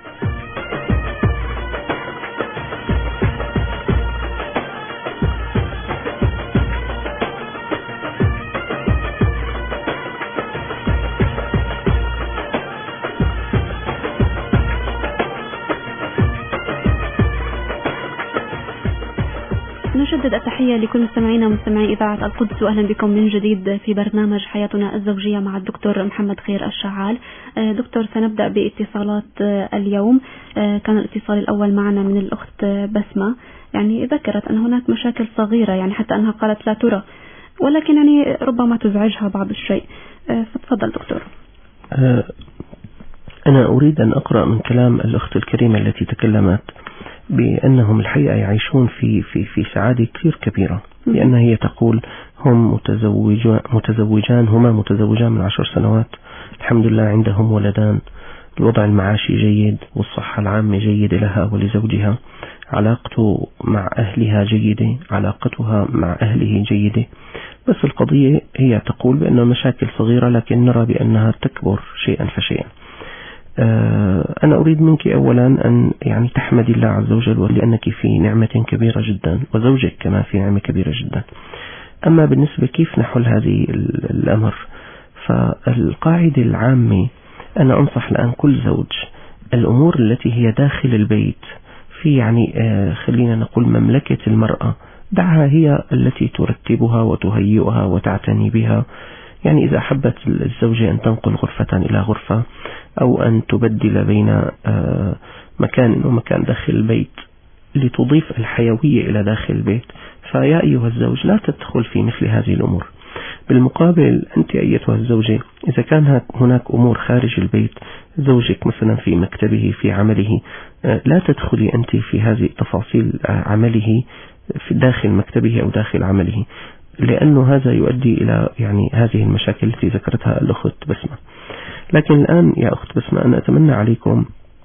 نجدد التحية لكل مستمعينا ومستمعي إذاعة القدس، وأهلا بكم من جديد في برنامج حياتنا الزوجية مع الدكتور محمد خير الشعال. دكتور سنبدأ باتصالات اليوم. كان الاتصال الأول معنا من الأخت بسمة، يعني ذكرت أن هناك مشاكل صغيرة، يعني حتى أنها قالت لا ترى، ولكن يعني ربما تزعجها بعض الشيء. فتفضل دكتور. أنا أريد أن أقرأ من كلام الأخت الكريمة التي تكلمت بأنهم الحقيقة يعيشون في سعادة كثير كبيرة، لأن هي تقول هم هما متزوجان من 10 سنوات، الحمد لله عندهم ولدان، الوضع المعاشي جيد والصحة العامة جيدة لها ولزوجها، علاقته مع أهلها جيدة، علاقتها مع أهله جيدة، بس القضية هي تقول بأنها مشاكل صغيرة لكن نرى بأنها تكبر شيئا فشيئا. أنا أريد منك أولا أن يعني تحمدي الله عز وجل لأنك في نعمة كبيرة جدا، وزوجك كمان في نعمة كبيرة جدا. أما بالنسبة كيف نحل هذه الأمر، فالقاعدة العامة أنا أنصح الآن كل زوج الأمور التي هي داخل البيت في يعني خلينا نقول مملكة المرأة، دعها هي التي ترتبها وتهيئها وتعتني بها. يعني إذا أحبت الزوجة أن تنقل غرفة إلى غرفة أو أن تبدل بين مكان ومكان داخل البيت لتضيف الحيوية إلى داخل البيت، فيا أيها الزوج لا تدخل في مثل هذه الأمور. بالمقابل أنت أيتها الزوجة إذا كان هناك أمور خارج البيت، زوجك مثلا في مكتبه في عمله، لا تدخلي أنت في هذه تفاصيل عمله في داخل مكتبه أو داخل عمله، لأنه هذا يؤدي إلى يعني هذه المشاكل التي ذكرتها الأخت بسمة. لكن الآن يا أخت بسمة أنا أتمنى عليكم،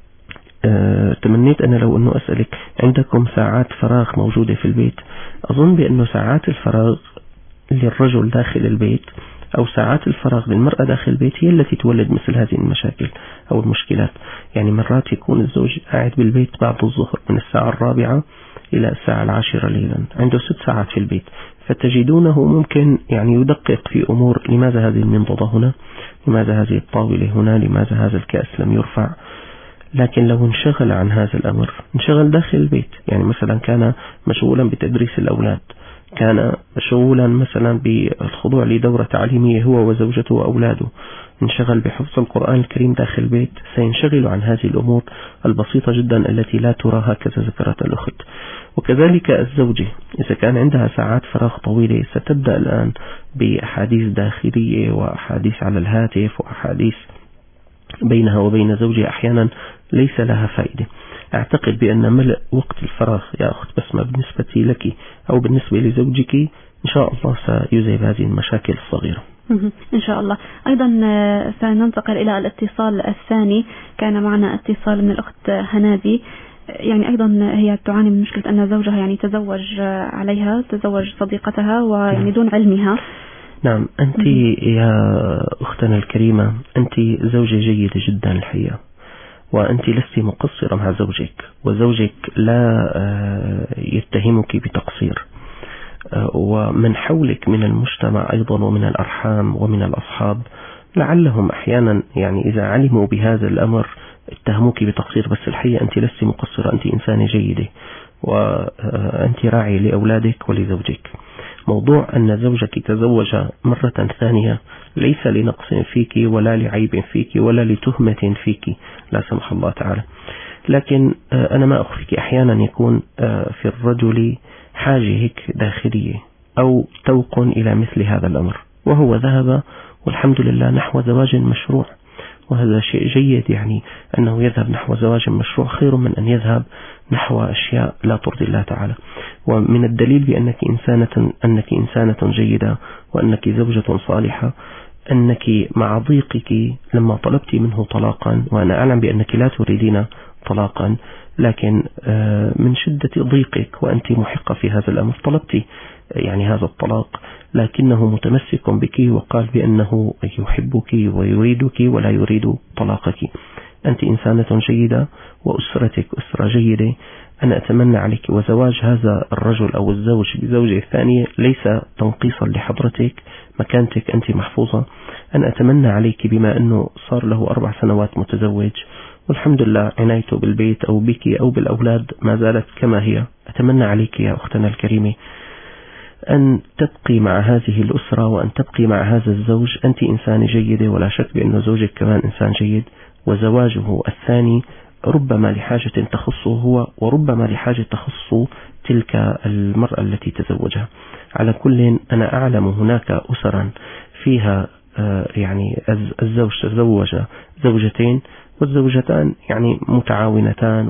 تمنيت أنا لو أنه أسألك عندكم ساعات فراغ موجودة في البيت. أظن بأنه ساعات الفراغ للرجل داخل البيت أو ساعات الفراغ للمرأة داخل البيت هي التي تولد مثل هذه المشاكل أو المشكلات. يعني مرات يكون الزوج قاعد بالبيت بعد الظهر من الساعة 4 إلى الساعة 10 ليلا، عنده 6 ساعات في البيت، فتجدونه ممكن يعني يدقق في أمور، لماذا هذه المنضدة هنا، لماذا هذه الطاولة هنا، لماذا هذا الكأس لم يرفع. لكن لو انشغل عن هذا الأمر، انشغل داخل البيت، يعني مثلا كان مشغولا بتدريس الأولاد، كان مشغولا مثلا بالخضوع لدورة تعليمية هو وزوجته وأولاده، انشغل بحفظ القرآن الكريم داخل البيت، سينشغل عن هذه الأمور البسيطة جدا التي لا تراها كذا ذكرت الأخت. وكذلك الزوجة إذا كان عندها ساعات فراغ طويلة ستبدأ الآن بأحاديث داخلية وأحاديث على الهاتف وأحاديث بينها وبين زوجها أحيانا ليس لها فائدة. أعتقد بأن ملء وقت الفراغ يا أخت بسمة بالنسبة لك أو بالنسبة لزوجك إن شاء الله سيذهب هذه المشاكل الصغيرة إن شاء الله. أيضا سننتقل إلى الاتصال الثاني. كان معنا اتصال من الأخت هنادي، يعني أيضا هي تعاني من مشكلة أن زوجها يعني تزوج عليها، تزوج صديقتها ويعني دون علمها. نعم، أنت يا أختنا الكريمة أنت زوجة جيدة جدا الحقيقة، وأنت لست مقصرة مع زوجك، وزوجك لا يتهمك بتقصير، ومن حولك من المجتمع أيضا ومن الأرحام ومن الأصحاب لعلهم أحيانا يعني إذا علموا بهذا الأمر اتهموك بتقصير، بس الحقيقة أنت لست مقصرة، أنت إنسانة جيدة وأنت راعي لأولادك ولزوجك. موضوع أن زوجك تزوج مرة ثانية ليس لنقص فيك ولا لعيب فيك ولا لتهمة فيك لا سمح الله تعالى، لكن أنا ما أخفيك أحيانا يكون في الرجل حاجة هيك داخلية أو توق إلى مثل هذا الأمر، وهو ذهب والحمد لله نحو زواج مشروع، وهذا شيء جيد، يعني أنه يذهب نحو زواج مشروع خير من أن يذهب نحو أشياء لا ترضي الله تعالى. ومن الدليل بأنك إنسانة جيدة وأنك زوجة صالحة أنك مع ضيقك لما طلبت منه طلاقا، وأنا أعلم بأنك لا تريدين طلاقا، لكن من شدة ضيقك وأنت محقة في هذا الأمر طلبت يعني هذا الطلاق، لكنه متمسك بك وقال بأنه يحبك ويريدك ولا يريد طلاقك. أنت إنسانة جيدة وأسرتك أسرة جيدة. أنا أتمنى عليك، وزواج هذا الرجل أو الزوج بزوجة ثانية ليس تنقيصا لحضرتك، مكانتك أنت محفوظة. أنا أتمنى عليك بما أنه صار له 4 سنوات متزوج والحمد لله عنايته بالبيت أو بك أو بالأولاد ما زالت كما هي، أتمنى عليك يا أختنا الكريمة أن تبقي مع هذه الأسرة وأن تبقي مع هذا الزوج. أنت إنسان جيدة ولا شك بأن زوجك كمان إنسان جيد، وزواجه الثاني ربما لحاجة تخصه هو وربما لحاجة تخص تلك المرأة التي تزوجها. على كل أنا أعلم هناك أسرا فيها يعني الزوج تزوج زوجتين والزوجتان يعني متعاونتان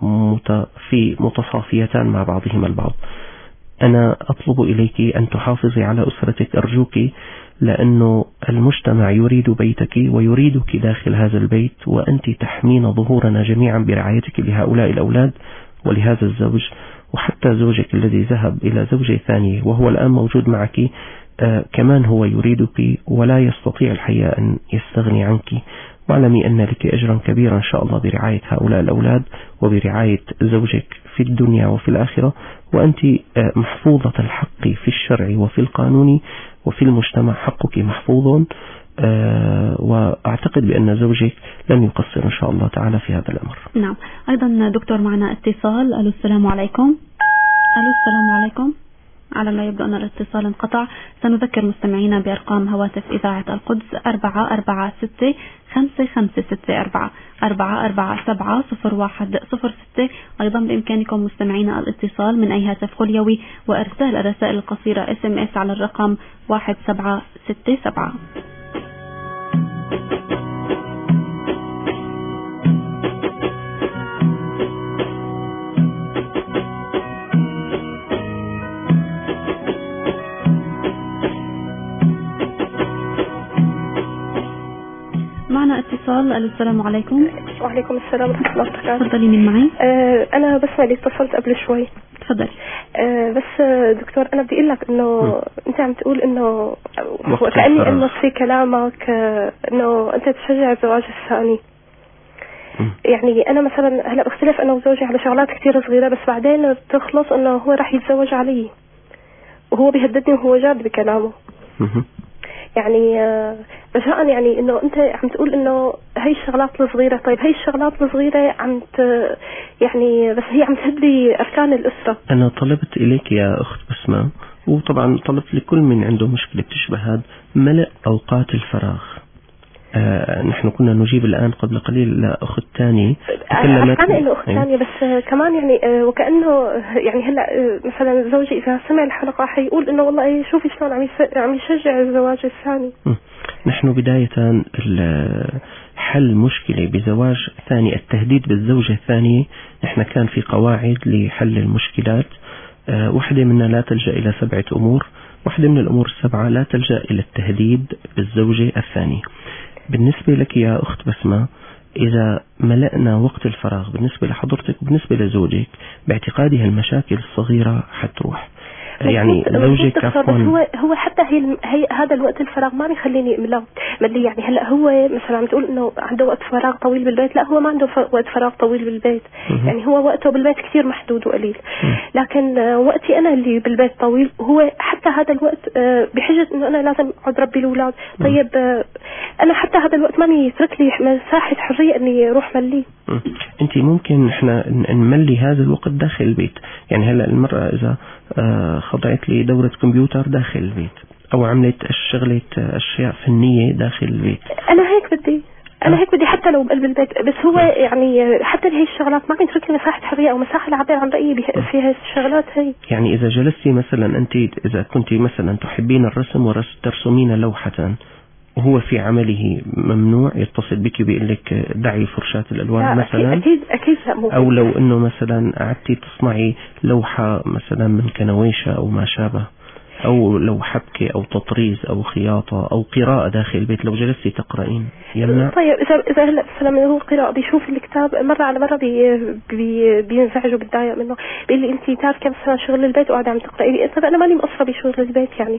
متصافيتان مع بعضهما البعض. أنا أطلب إليك أن تحافظي على أسرتك أرجوك، لأنه المجتمع يريد بيتك ويريدك داخل هذا البيت، وأنت تحمين ظهورنا جميعا برعايتك لهؤلاء الأولاد ولهذا الزوج، وحتى زوجك الذي ذهب إلى زوجة ثانية وهو الآن موجود معك كمان هو يريدك ولا يستطيع الحقيقة أن يستغني عنك، واعلمي أن لك أجرا كبيرا إن شاء الله برعاية هؤلاء الأولاد وبرعاية زوجك في الدنيا وفي الآخرة، وأنت محفوظة الحق في الشرع وفي القانون وفي المجتمع، حقك محفوظ. وأعتقد بأن زوجك لن يقصر إن شاء الله تعالى في هذا الأمر. نعم. أيضا دكتور معنا اتصال. ألو السلام عليكم. ألو السلام عليكم. على ما يبدو أن الاتصال انقطع. سنذكر مستمعينا بأرقام هواتف إذاعة القدس 446-5564 447-0106. أيضا بإمكانكم مستمعينا الاتصال من أي هاتف خليوي وإرسال الرسائل القصيرة SMS على الرقم 1767. معنا اتصال. السلام عليكم. وعليكم السلام ورحمة الله وبركاته. تفضلي، من معي؟ أنا بس اللي اتصلت قبل شوي. تفضلي. بس دكتور أنا بدي أقول لك إنه أنت عم تقول إنه وكأني إنه في كلامك إنه أنت تشجع الزواج الثاني. يعني أنا مثلا هلا بختلف أنا وزوجي على شغلات كتير صغيرة، بس بعدين بتخلص إنه هو راح يتزوج علي وهو بيهددني وهو جاد بكلامه. يعني رجاء يعني انه انت عم تقول انه هي الشغلات الصغيره. طيب هي الشغلات الصغيره يعني بس هي عم تهدي اركان الاسره. انا طلبت اليك يا اخت بسمة، وطبعا طلبت لكل من عنده مشكله بتشبه هذا، ملء اوقات الفراغ. نحن كنا نجيب الآن قبل قليل لأخت تاني تكلمت. أنا إنه أخت تانية بس كمان يعني وكأنه يعني هلا مثلا زوجي إذا سمع الحلقة حيقول إنه والله شوفي شلون عم يشجع الزواج الثاني. نحن بداية حل مشكلة بزواج ثاني، التهديد بالزوجة الثانية، نحن كان في قواعد لحل المشكلات. واحدة منها لا تلجأ إلى 7 أمور، واحدة من الأمور ال7 لا تلجأ إلى التهديد بالزوجة الثانية. بالنسبة لك يا أخت بسمة، إذا ملأنا وقت الفراغ بالنسبة لحضرتك وبالنسبة لزوجك باعتقادي هالمشاكل الصغيرة حتروح. يعني زوجك هو حتى هي هذا الوقت الفراغ ما بيخليني املا ملي. يعني هلا هو مثلا عم تقول انه عنده وقت فراغ طويل بالبيت، لا هو ما عنده وقت فراغ طويل بالبيت. يعني هو وقته بالبيت كثير محدود وقليل، لكن وقتي انا اللي بالبيت طويل. هو حتى هذا الوقت بحجة انه انا لازم اقعد ربي الاولاد. طيب انا حتى هذا الوقت ما يترك لي مساحة حرية اني اروح ملي. انت ممكن احنا نملي هذا الوقت داخل البيت. يعني هلا المرأة اذا خضعت لي دورة كمبيوتر داخل البيت او عملت اشياء فنية داخل البيت، انا هيك بدي حتى لو بقلب البيت. بس هو يعني حتى هي الشغلات ما يترك لي مساحة حرية او مساحة لعبر عن رأيي في هاي الشغلات هي. يعني اذا جلستي مثلا انت اذا كنت مثلا تحبين الرسم وترسمين لوحة وهو في عمله ممنوع، يتصل بك بيقول لك دعي فرشاة الألوان مثلا. أكيد لا. أو لو إنه مثلا قعدتي تصنعي لوحة مثلا من كنويشة أو ما شابه، أو لو حبكة أو تطريز أو خياطة أو قراءة داخل البيت، لو جلستي تقرأين يمنع؟ طيب إذا هلا مثلا هو قراءة بيشوف الكتاب مرة على مرة بينزعج وبتضايق منه، بيقول لي أنت تاركة مثلا شغل البيت وقاعدة عم تقرأي. طيب أنا ماني مقصرة بشغل البيت يعني.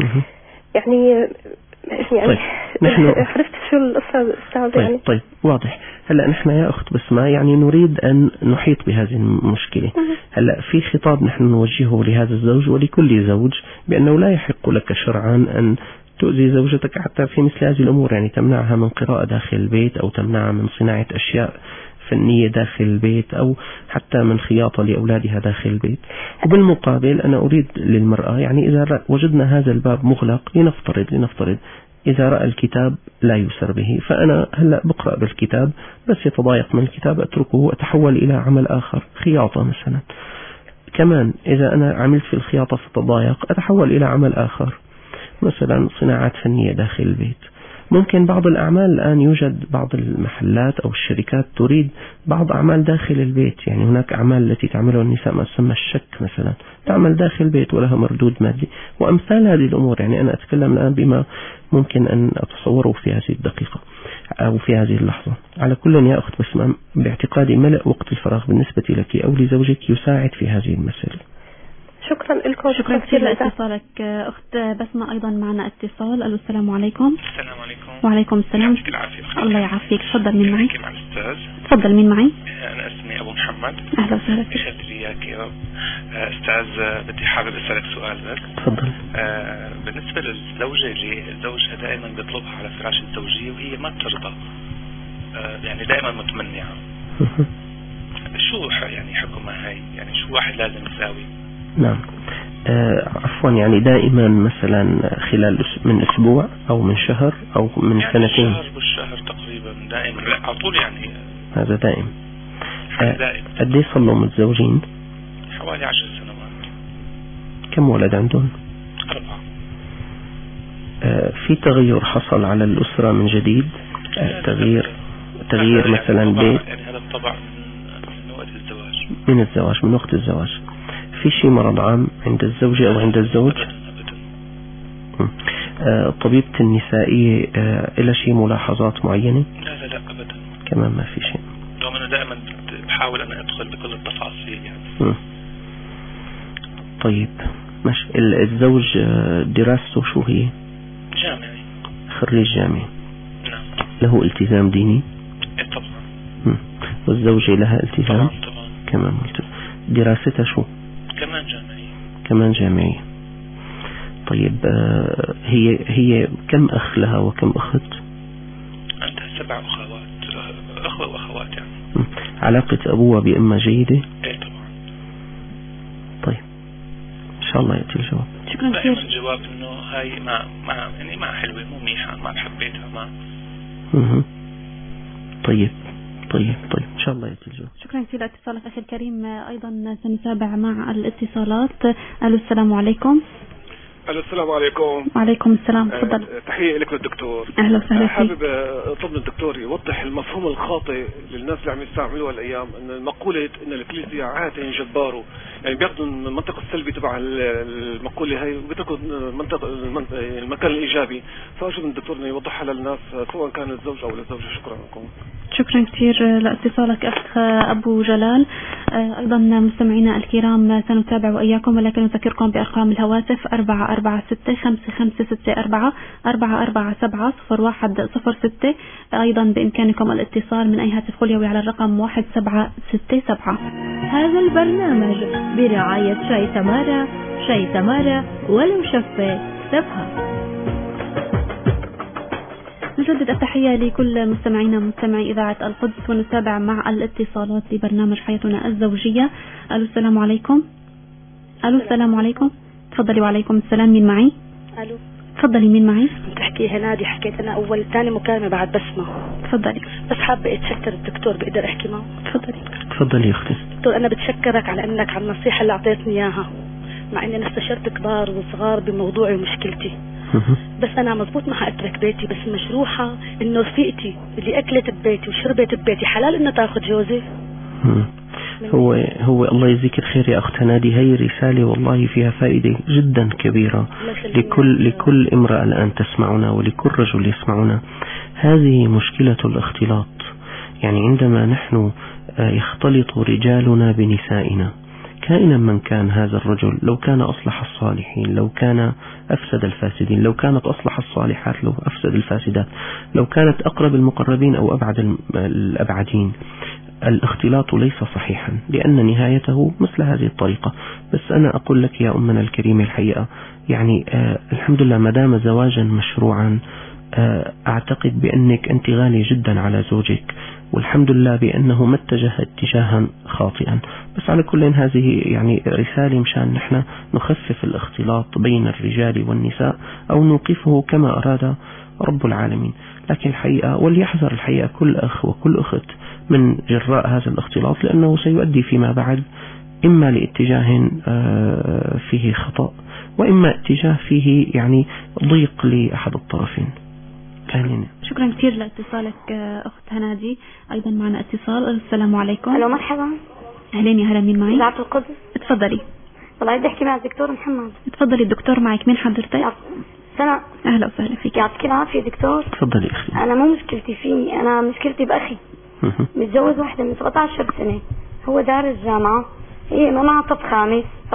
يعني طيب نحن عرفت شو القصة أستاذ يعني. طيب واضح. هلا نحن يا أخت بسمة يعني نريد أن نحيط بهذه المشكلة. هلا في خطاب نحن نوجهه لهذا الزوج ولكل زوج بأنه لا يحق لك شرعا أن تؤذي زوجتك حتى في مثل هذه الأمور، يعني تمنعها من قراءة داخل البيت أو تمنعها من صناعة أشياء فنية داخل البيت أو حتى من خياطة لأولادها داخل البيت. وبالمقابل أنا أريد للمرأة يعني إذا وجدنا هذا الباب مغلق، لنفترض إذا رأى الكتاب لا يسر به، فأنا هلأ بقرأ بالكتاب بس يتضايق من الكتاب أتركه وأتحول إلى عمل آخر، خياطة مثلا. كمان إذا أنا عملت في الخياطة فتضايق أتحول إلى عمل آخر، مثلا صناعات فنية داخل البيت. ممكن بعض الأعمال الآن يوجد بعض المحلات أو الشركات تريد بعض أعمال داخل البيت. يعني هناك أعمال التي تعملها النساء ما تسمى الشك مثلا، تعمل داخل البيت ولها مردود مادي وأمثال هذه الأمور. يعني أنا أتكلم الآن بما ممكن أن أتصوره في هذه الدقيقة أو في هذه اللحظة. على كل يا أخت بسمة، باعتقادي ملء وقت الفراغ بالنسبة لك أو لزوجك يساعد في هذه المسألة. شكرا لكم. شكرا كثير لاتصالك أخت بسمة. أيضا معنا اتصال. ألو السلام عليكم. السلام عليكم. وعليكم السلام. يعطيك العافية. الله يعافيك. تفضل مين معي؟ مع الأستاذ. تفضل مين معي؟ أنا اسمي أبو محمد. أهلا وسهلا فيك. يخلي لي إياك يا رب. أستاذ بدي حابب أسألك سؤال بس. تفضل. بالنسبة للزوجة اللي زوجها دائما بيطلبها على فراش الزوجية وهي ما بترضى، يعني دائما متمنعة. شو يعني حكمها هاي؟ يعني شو واحد لازم يساوي؟ نعم. عفوا، يعني دائما مثلا خلال من أسبوع أو من شهر أو من يعني سنتين؟ شهر بالشهر تقريبا دائما على طول يعني. هذا دائم. دائم. قديش صار لهم متزوجين؟ حوالي 10 سنوات. كم ولد عندهم؟ 4. في تغير حصل على الأسرة من جديد؟ تغيير مثلا يعني بيت؟ يعني هذا الطبع من وقت الزواج. من الزواج، من وقت الزواج. في شيء مرض عام عند الزوجة أو عند الزوج؟ طبيبة النسائية إلى شيء ملاحظات معينة؟ لا أبدا. كمان ما في شيء. رغم أنا دائما بحاول أن أدخل بكل التفاصيل يعني. طيب ماشي. الزوج دراسته شو هي؟ جامعي. خريج جامعي. نعم. له التزام ديني؟ طبعا. والزوجة لها التزام؟ طبعا. كمان ملتزم. دراستها شو؟ كمان جامعية. طيب هي كم أخ لها وكم أخت؟ عندها 7 أخوات، أخوة وأخوات يعني. علاقة أبوها بأمها جيدة؟ إيه طبعا. طيب إن شاء الله يأتي الجواب. شكرا كثير. الجواب إنه هاي ما حلوة، مو منيحة، ما حبيتها ما. طيب إن شاء الله يأتي الجواب. شكرا كثير لاتصالك أخي الكريم. أيضا سنتابع مع الاتصالات. ألو السلام عليكم. ألو السلام عليكم. وعليكم السلام. تفضل. تحية لك للدكتور. أهلا وسهلا فيك. حابب أطلب من الدكتور يوضح المفهوم الخاطئ للناس اللي عم يستعملوها الأيام، إن مقولة إن الكنيسة عاتة جباره، يعني بياخذوا المنطق السلبي تبع المقولة هاي وبيتركوا المكان الإيجابي. فأرجو من الدكتور إنه يوضحها للناس سواء كان الزوج أو الزوجة. شكرا لكم. شكرا كثير لاتصالك أخ أبو جلال. أيضا مستمعينا الكرام سنتابع وإياكم، ولكن نذكركم بأرقام الهواتف 446-5564 447-0106. أيضا بإمكانكم الاتصال من أي هاتف خليوي على الرقم 1767. هذا البرنامج برعاية شاي تمارا. شاي تمارا ولو شفة كسبها. نجدد التحية لكل مستمعينا مستمعي إذاعة القدس، ونتابع مع الاتصالات لبرنامج حياتنا الزوجية. ألو السلام عليكم. ألو السلام عليكم. تفضلي. وعليكم السلام. مين معي؟ ألو. تفضلي. مين معي؟ بتحكي هنادي. حكيت أنا أول ثاني مكالمة بعد بسمة. تفضلي. بس حابة أتشكر الدكتور، بقدر أحكي معه؟ تفضلي أختي. دكتور أنا بتشكرك على أنك على النصيحة اللي أعطيتني إياها، مع أني أنا استشرت كبار وصغار بموضوعي ومشكلتي. بس أنا مزبوط ما حأترك بيتي، بس مجروحة إنه رفيقتي اللي أكلت ببيتي وشربت ببيتي حلال إنه تأخذ جوزي. هو الله يجزيك الخير يا أخت نادي. هي رسالة والله فيها فائدة جدا كبيرة لكل امرأة الآن تسمعنا ولكل رجل يسمعنا. هذه مشكلة الاختلاط، يعني عندما نحن يختلط رجالنا بنسائنا، كائنا من كان هذا الرجل، لو كان أصلح الصالحين لو كان أفسد الفاسدين، لو كانت أصلح الصالحات لو أفسد الفاسدات، لو كانت أقرب المقربين أو أبعد الأبعدين، الاختلاط ليس صحيحا لأن نهايته مثل هذه الطريقة. بس أنا أقول لك يا أمنا الكريمة الحقيقة، يعني الحمد لله ما دام زواجا مشروعا، أعتقد بأنك أنت غالية جدا على زوجك، والحمد لله بأنه ما اتجه اتجاها خاطئا. بس على كل هذه يعني رسالة مشان نحن نخفف الاختلاط بين الرجال والنساء أو نوقفه كما أراد رب العالمين. لكن الحقيقة وليحذر الحقيقة كل أخ وكل أخت من جراء هذا الاختلاط، لأنه سيؤدي فيما بعد إما لاتجاه فيه خطأ وإما اتجاه فيه يعني ضيق لأحد الطرفين. شكرا كثير لاتصالك أخت هنادي. أيضا معنا اتصال. السلام عليكم. ألو مرحبا. أهلين يا هلا. مين معي؟ إذاعة القدس. تفضلي. والله بدي أحكي مع الدكتور محمد. تفضلي الدكتور معك. مين حضرتك؟ سنة. أهلا وسهلا فيك. يعطيك العافية دكتور. تفضلي أختي. أنا مو مشكلتي فيني، أنا مشكلتي بأخي. متجوز واحدة من 17 سنة، هو دار الجامعة، هي ما معها طب خامس،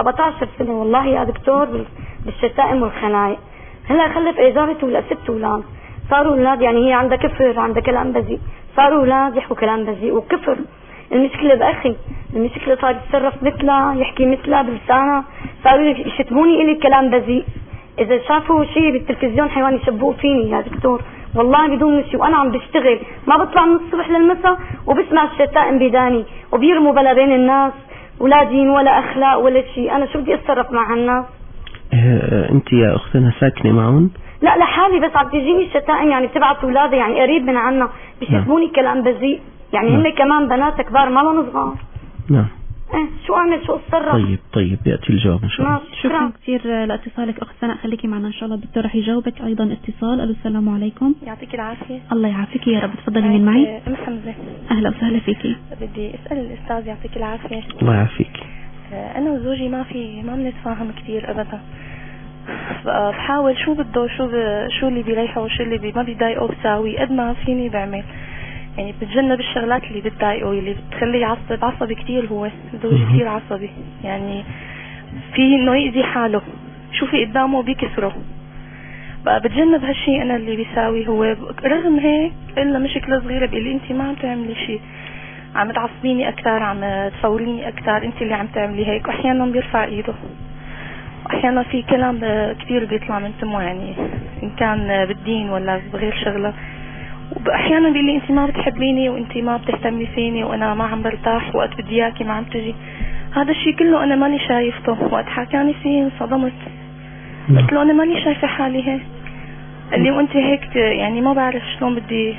17 سنة والله يا دكتور بالشتائم والخنايق. هلا خلف اجارته ولا 6 اولاد، صاروا اولاد يعني هي عندها كفر، عندها كلام بذيء، صاروا اولاد يحكوا كلام بذيء وكفر. المشكلة بأخي، المشكلة صار يتصرف مثلها، يحكي مثلها بلسانها، صاروا يشتموني إلي كلام بذيء. إذا شافوا شيء بالتلفزيون حيوان يشبهوا فيني يا دكتور، والله بدون شيء، وأنا عم بشتغل ما بطلع من الصبح للمساء وبسمع الشتائم بداني وبيرموا بلا بين الناس ولا دين ولا أخلاق ولا شيء. أنا شو بدي أتصرف مع هالناس؟ أنت يا أختنا ساكنة معهم؟ لا لحالي، بس عم تجيني الشتائم يعني بتبعت أولادي يعني قريب من عنا بيشتموني كلام بذيء، يعني هن كمان بنات كبار ما لهم صغار. نعم. شو اعمل، شو اتصرف؟ طيب يأتي الجواب ان شاء الله. شكرا كثير لاتصالك اخت سناء، خليكي معنا ان شاء الله، الدكتور رح يجاوبك ايضا اتصال. الو السلام عليكم. يعطيك العافيه. الله يعافيك يا رب. تفضلي مين معي؟ ام حمزه. اهلا وسهلا فيكي. بدي اسال الاستاذ يعطيك العافيه. الله يعافيك. انا وزوجي ما بنتفاهم كثير ابدا، بحاول شو بده شو اللي بيريحه وشو اللي ما بيضايقه بساوي قد ما فيني بعمل، يعني بتجنب الشغلات اللي بتضايقه اللي بتخليه يعصب. عصبي كتير، هو زوجي كتير عصبي، يعني في انه يأذي حاله، شوفي قدامه بيكسره. بقى بتجنب هالشيء انا اللي بيساوي هو. رغم هيك الا مشكله صغيره بيقول لي انت ما عم تعملي شيء، عم تعصبيني اكثر، عم تفوريني اكثر، انت اللي عم تعملي هيك. واحيانا بيرفع ايده، واحيانا في كلام كتير بيطلع من تمه، يعني ان كان بالدين ولا بغير شغله. واحيانا بيقول لي انت ما بتحبيني وانت ما بتهتمي فيني وانا ما عم برتاح، وقت بدي اياكي ما عم تجي. هذا الشيء كله انا ماني شايفته. وقت حكاني فيه انصدمت، قلت له انا ماني شايفه حالي هيك. قال لي وانت هيك يعني ما بعرف شلون بدي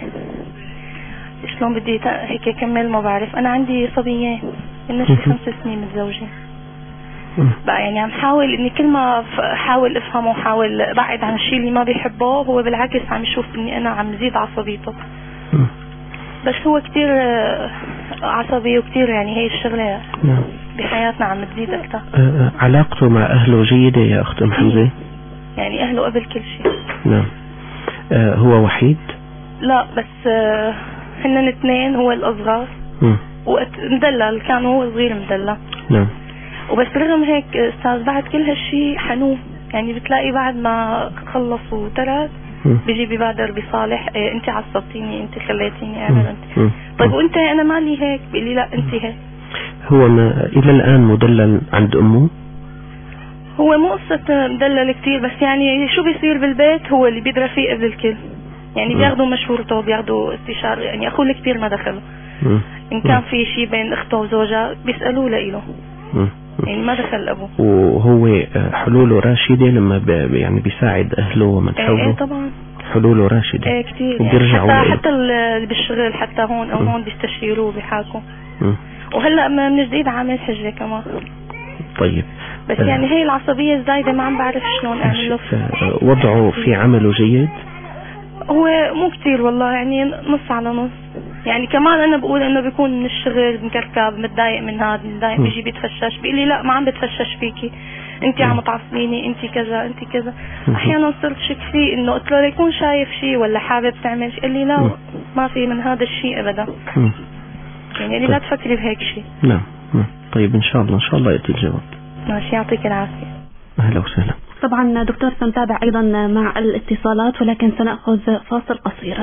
هيك اكمل، ما بعرف. انا عندي صبيين من شي 5 سنين متزوجين. بقى يعني عم حاول اني كل ما احاول افهمه وحاول ابعد عن الشيء اللي ما بيحبه، هو بالعكس عم يشوف اني انا عم زيد عصبيته. بس هو كتير عصبي وكتير يعني هي الشغلة بحياتنا عم تزيد اكثر. علاقته مع اهله جيدة يا اخت ام حمزة؟ يعني اهله قبل كل شيء. نعم. هو وحيد؟ لا بس هن 2، هو الاصغر. وقت مدلل، كان هو صغير مدلل. نعم. وبس رغم هيك استاذ بعد كل هالشيء حنون، يعني بتلاقي بعد ما خلص وترك بيجي ببادر بصالح. انت عصبتيني، انت خليتيني اعمل انت. طيب وانت انا مالي هيك؟ بيقول لي لا انت هيك. هو الى الان مدلل عند امه؟ هو مو قصة مدلل كتير، بس يعني شو بيصير بالبيت هو اللي بيدرى فيه قبل الكل، يعني بياخدوا مشورته، بياخدوا استشارة. يعني اخوه الكبير ما دخله، ان كان في شيء بين اخته وزوجها بيسألوه لإله، يعني ما دخل ابوه. وهو حلوله راشدة لما يعني بيساعد اهله ومن حوله؟ ايه طبعا حلوله راشدة. ايه كتير، يعني حتى اللي بالشغل حتى هون او هون بيستشيروه بيحاكوا. وهلا من جديد عامل حجة كمان. طيب بس يعني هي العصبية الزايدة ما عم بعرف شلون اعمل له. وضعه في عمله جيد؟ هو مو كتير والله، يعني نص على نص. يعني كمان انا بقول انه بيكون من الشغل مكركب، متضايق من هذا متضايق، بيجي بيتفشش، بيقول لي لا ما عم بتفشش فيكي، انت عم تعصبيني، انت كذا انت كذا. احيانا صرت شك فيه، انه قلت له ليكون شايف شيء ولا حابب تعمل شيء، قال لي لا ما في من هذا الشيء ابدا. يعني لا تفكري بهيك شيء. نعم. طيب ان شاء الله يأتي الجواب. ماشي، يعطيك العافية. اهلا وسهلا. طبعا دكتور سنتابع ايضا مع الاتصالات، ولكن سنأخذ فاصل قصير.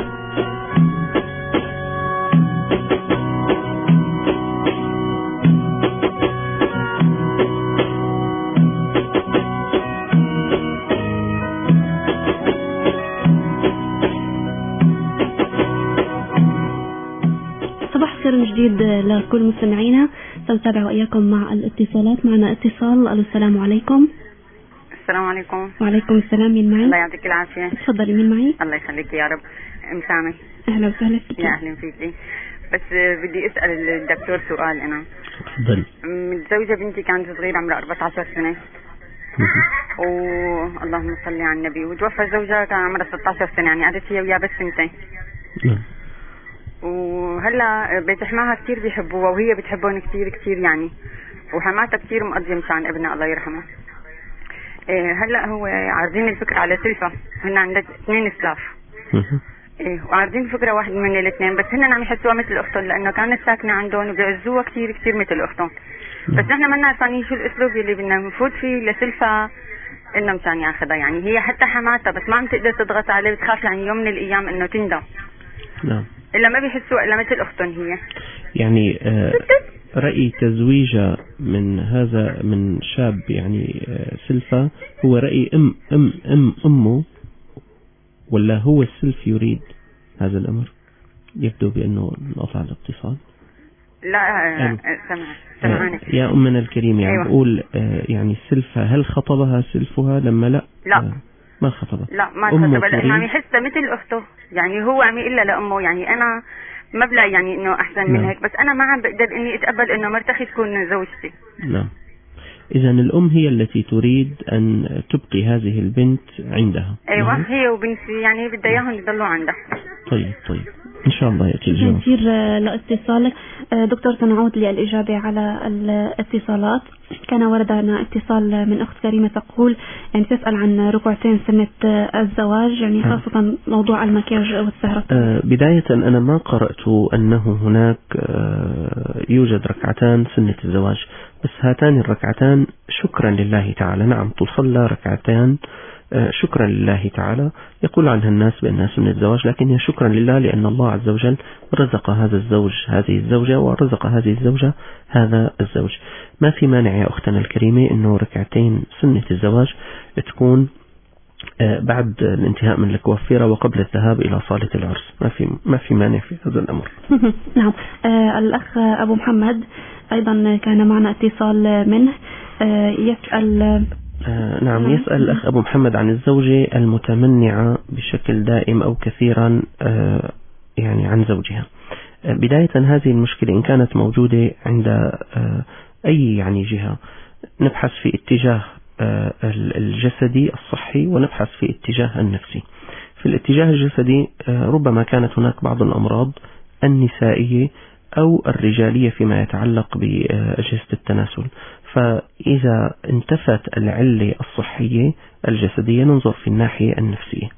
من جديد لكل مستمعينا، سنتابع وإياكم مع الاتصالات. معنا اتصال. الو السلام عليكم. السلام عليكم. وعليكم السلام. مين معي؟ الله يعطيك العافية. تفضلي. مين معي؟ الله يخليك يا رب. مسامة. أهلا وسهلا فيك. يا أهلا فيكي. بس بدي أسأل الدكتور سؤال. أنا تفضلي. متزوجة بنتي كانت صغيرة عمرها 14 سنة، اللهم صل على النبي، وتوفى زوجها كان عمرها 16 سنة، يعني قعدت هي وياه بس سنتين. وهلا بيت حماها كثير بيحبوها وهي بتحبهم كثير كثير يعني، وحماتها كثير مقضية مشان ابنها الله يرحمه. هلا هو عارضين الفكرة على سلفة، هن عندك 2 سلاف. وعارضين فكرة واحد من الاثنين، بس هن عم يحسوها مثل اختهم، لانه كانت ساكنة عندهم وبيعزوها كثير كثير مثل اختهم. بس نحن ما نعرفانين شو الاسلوب اللي بدنا نفوت فيه لسلفى انه مشان ياخذها. يعني هي حتى حماتها بس ما عم تقدر تضغط عليه، بتخاف يعني يوم من الايام انه تندم. نعم. الا ما بيحسوا الا مثل اختهم هي. يعني رأي تزويجها من هذا من شاب يعني سلفى هو رأي أمه، ولا هو السلف يريد هذا الأمر؟ يبدو بأنه انقطع الاتصال. لا سمعاني يا أمنا الكريم. يعني أيوة. بقول يعني سلفى هل خطبها سلفها لما لا ما خطبها؟ لا ما خطبها لأنه عم يحسها مثل أخته. يعني هو عم يقول لأمه يعني أنا ما بلا يعني إنه أحسن من هيك، بس أنا ما عم بقدر إني أتقبل إنه مرتخي تكون زوجتي. نعم. إذا الأم هي التي تريد أن تبقي هذه البنت عندها. أيوة. هي وبنتي يعني بدها إياهم يضلوا عندها. طيب إن شاء الله يأتي الجواب. كثير لاتصالك دكتور. سنعود للإجابة على الاتصالات. كان وردنا اتصال من أخت كريمة تقول يعني تسأل عن ركعتين سنة الزواج، يعني خاصة موضوع المكياج والسهرة. بداية أنا ما قرأت أنه هناك يوجد ركعتان سنة الزواج، بس هاتان الركعتان شكرا لله تعالى. نعم تصلى ركعتان شكرا لله تعالى، يقول عنها الناس بأنها سنة الزواج، لكن هي شكرا لله لأن الله عز وجل رزق هذا الزوج هذه الزوجة، ورزق هذه الزوجة هذا الزوج. ما في مانع يا أختنا الكريمة أنه ركعتين سنة الزواج تكون بعد الانتهاء من الكوافيرة وقبل الذهاب إلى صالة العرس. ما في مانع في هذا الأمر. نعم. الأخ أبو محمد أيضا كان معنا اتصال منه يسأل. نعم. يسأل الأخ أبو محمد عن الزوجة المتمنعة بشكل دائم أو كثيرا يعني عن زوجها. بداية هذه المشكلة إن كانت موجودة عند أي يعني جهة، نبحث في اتجاه الجسدي الصحي ونبحث في اتجاه النفسي. في الاتجاه الجسدي ربما كانت هناك بعض الأمراض النسائية أو الرجالية فيما يتعلق بأجهزة التناسل، فإذا انتفت العلة الصحية الجسدية ننظر في الناحية النفسية.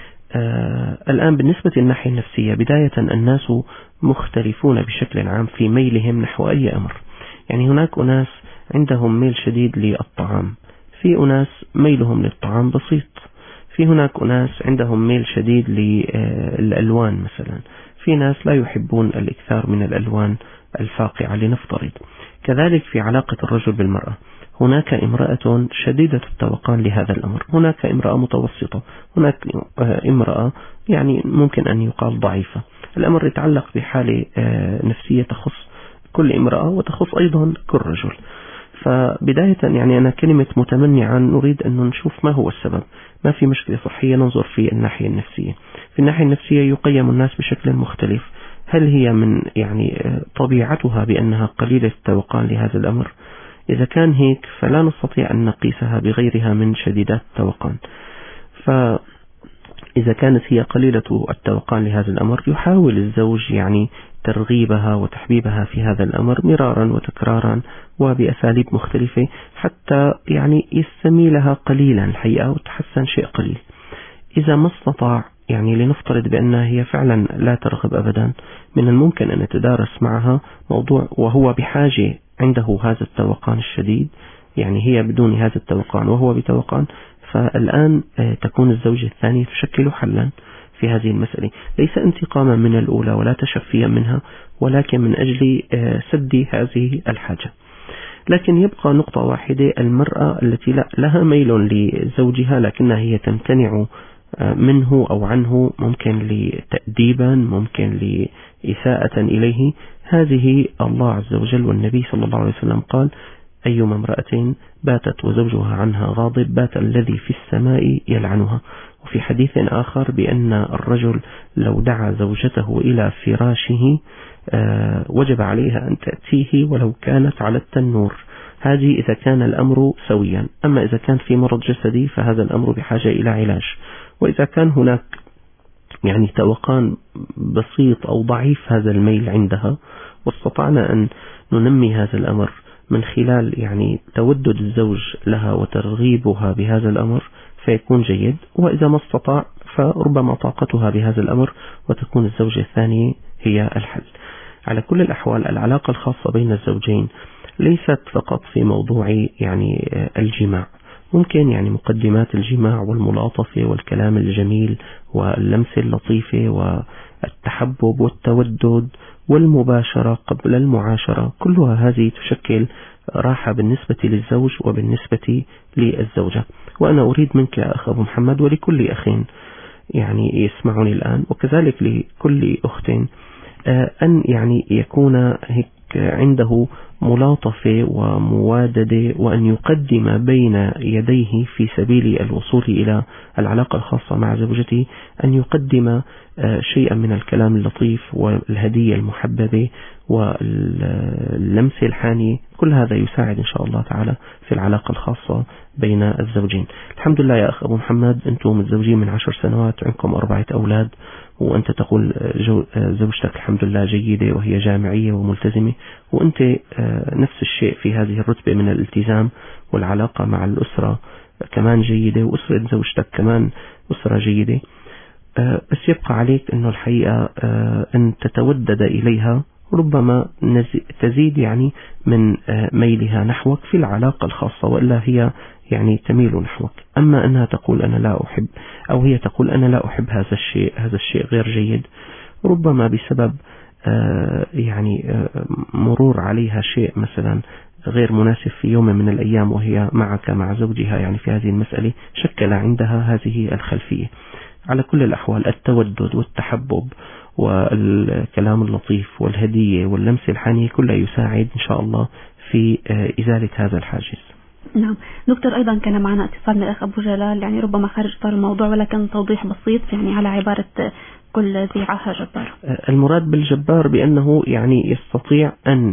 الآن بالنسبة للناحية النفسية، بداية الناس مختلفون بشكل عام في ميلهم نحو أي أمر. يعني هناك أناس عندهم ميل شديد للطعام، في أناس ميلهم للطعام بسيط، في هناك أناس عندهم ميل شديد للألوان مثلا، في ناس لا يحبون الإكثار من الألوان الفاقعة لنفترض. كذلك في علاقة الرجل بالمرأة، هناك امرأة شديدة التوقان لهذا الأمر، هناك امرأة متوسطة، هناك امرأة يعني ممكن أن يقال ضعيفة. الأمر يتعلق بحالة نفسية تخص كل امرأة وتخص أيضا كل رجل. فبداية يعني أنا كلمة متمنعا نريد أن نشوف ما هو السبب. ما في مشكلة صحية ننظر في الناحية النفسية. في الناحية النفسية يقيم الناس بشكل مختلف. هل هي من يعني طبيعتها بأنها قليلة التوقان لهذا الأمر؟ إذا كان هيك فلا نستطيع أن نقيسها بغيرها من شديدات التوقان. فإذا كانت هي قليلة التوقان لهذا الأمر يحاول الزوج يعني ترغيبها وتحبيبها في هذا الأمر مرارا وتكرارا وبأساليب مختلفة حتى يعني يستميلها قليلا الحقيقة وتحسن شيء قليل. إذا ما استطاع يعني لنفترض بأنها هي فعلا لا ترغب أبدا، من الممكن أن نتدارس معها موضوع وهو بحاجة عنده هذا التوقان الشديد، يعني هي بدون هذا التوقان وهو بتوقان، فالآن تكون الزوجة الثانية تشكل حلا في هذه المسألة، ليس انتقاما من الأولى ولا تشفيا منها، ولكن من أجل سد هذه الحاجة. لكن يبقى نقطة واحدة، المرأة التي لها ميل لزوجها لكنها هي تمتنع منه أو عنه، ممكن لتأديبا، ممكن لإساءة إليه، هذه الله عز وجل والنبي صلى الله عليه وسلم قال: أيما امرأة باتت وزوجها عنها غاضب بات الذي في السماء يلعنها. وفي حديث آخر بأن الرجل لو دعا زوجته إلى فراشه وجب عليها أن تأتيه ولو كانت على التنور. هذه إذا كان الأمر سويا. أما إذا كان في مرض جسدي فهذا الأمر بحاجة إلى علاج. وإذا كان هناك يعني توقان بسيط أو ضعيف هذا الميل عندها واستطعنا أن ننمي هذا الأمر من خلال يعني تودد الزوج لها وترغيبها بهذا الأمر فيكون جيد. وإذا ما استطاع فربما طاقتها بهذا الأمر وتكون الزوجة الثانية هي الحل. على كل الأحوال العلاقة الخاصة بين الزوجين ليست فقط في موضوع يعني الجماع. ممكن يعني مقدمات الجماع والملاطفة والكلام الجميل واللمسة اللطيفة والتحبب والتودد والمباشرة قبل المعاشرة، كلها هذه تشكل راحة بالنسبة للزوج وبالنسبة للزوجة. وأنا أريد منك يا أخ أبو محمد ولكل أخ يعني يسمعني الآن وكذلك لكل أخت أن يعني يكون هيك عنده ملاطفة ومواددة، وأن يقدم بين يديه في سبيل الوصول إلى العلاقة الخاصة مع زوجته أن يقدم شيئا من الكلام اللطيف والهدية المحببة واللمسة الحانية. كل هذا يساعد إن شاء الله تعالى في العلاقة الخاصة بين الزوجين. الحمد لله يا أخ أبو محمد، أنتم متزوجين من 10 سنوات، عندكم 4 أولاد، وأنت تقول زوجتك الحمد لله جيدة وهي جامعية وملتزمة، وأنت نفس الشيء في هذه الرتبة من الالتزام والعلاقة مع الأسرة كمان جيدة، وأسرة زوجتك كمان أسرة جيدة. بس يبقى عليك أنه الحقيقة أن تتودد إليها، ربما تزيد يعني من ميلها نحوك في العلاقة الخاصة، وإلا هي يعني تميل نحوك. أما أنها تقول أنا لا أحب، أو هي تقول أنا لا أحب هذا الشيء غير جيد، ربما بسبب يعني مرور عليها شيء مثلا غير مناسب في يوم من الأيام وهي معك مع زوجها يعني في هذه المسألة، شكل عندها هذه الخلفية. على كل الأحوال التودد والتحبب والكلام اللطيف والهدية واللمسة الحانية كلها يساعد إن شاء الله في إزالة هذا الحاجز. نعم دكتور، أيضا كان معنا اتصال من الأخ أبو جلال، يعني ربما خارج إطار الموضوع ولكن توضيح بسيط يعني على عبارة كل ذي عاهة جبار. المراد بالجبار بأنه يعني يستطيع أن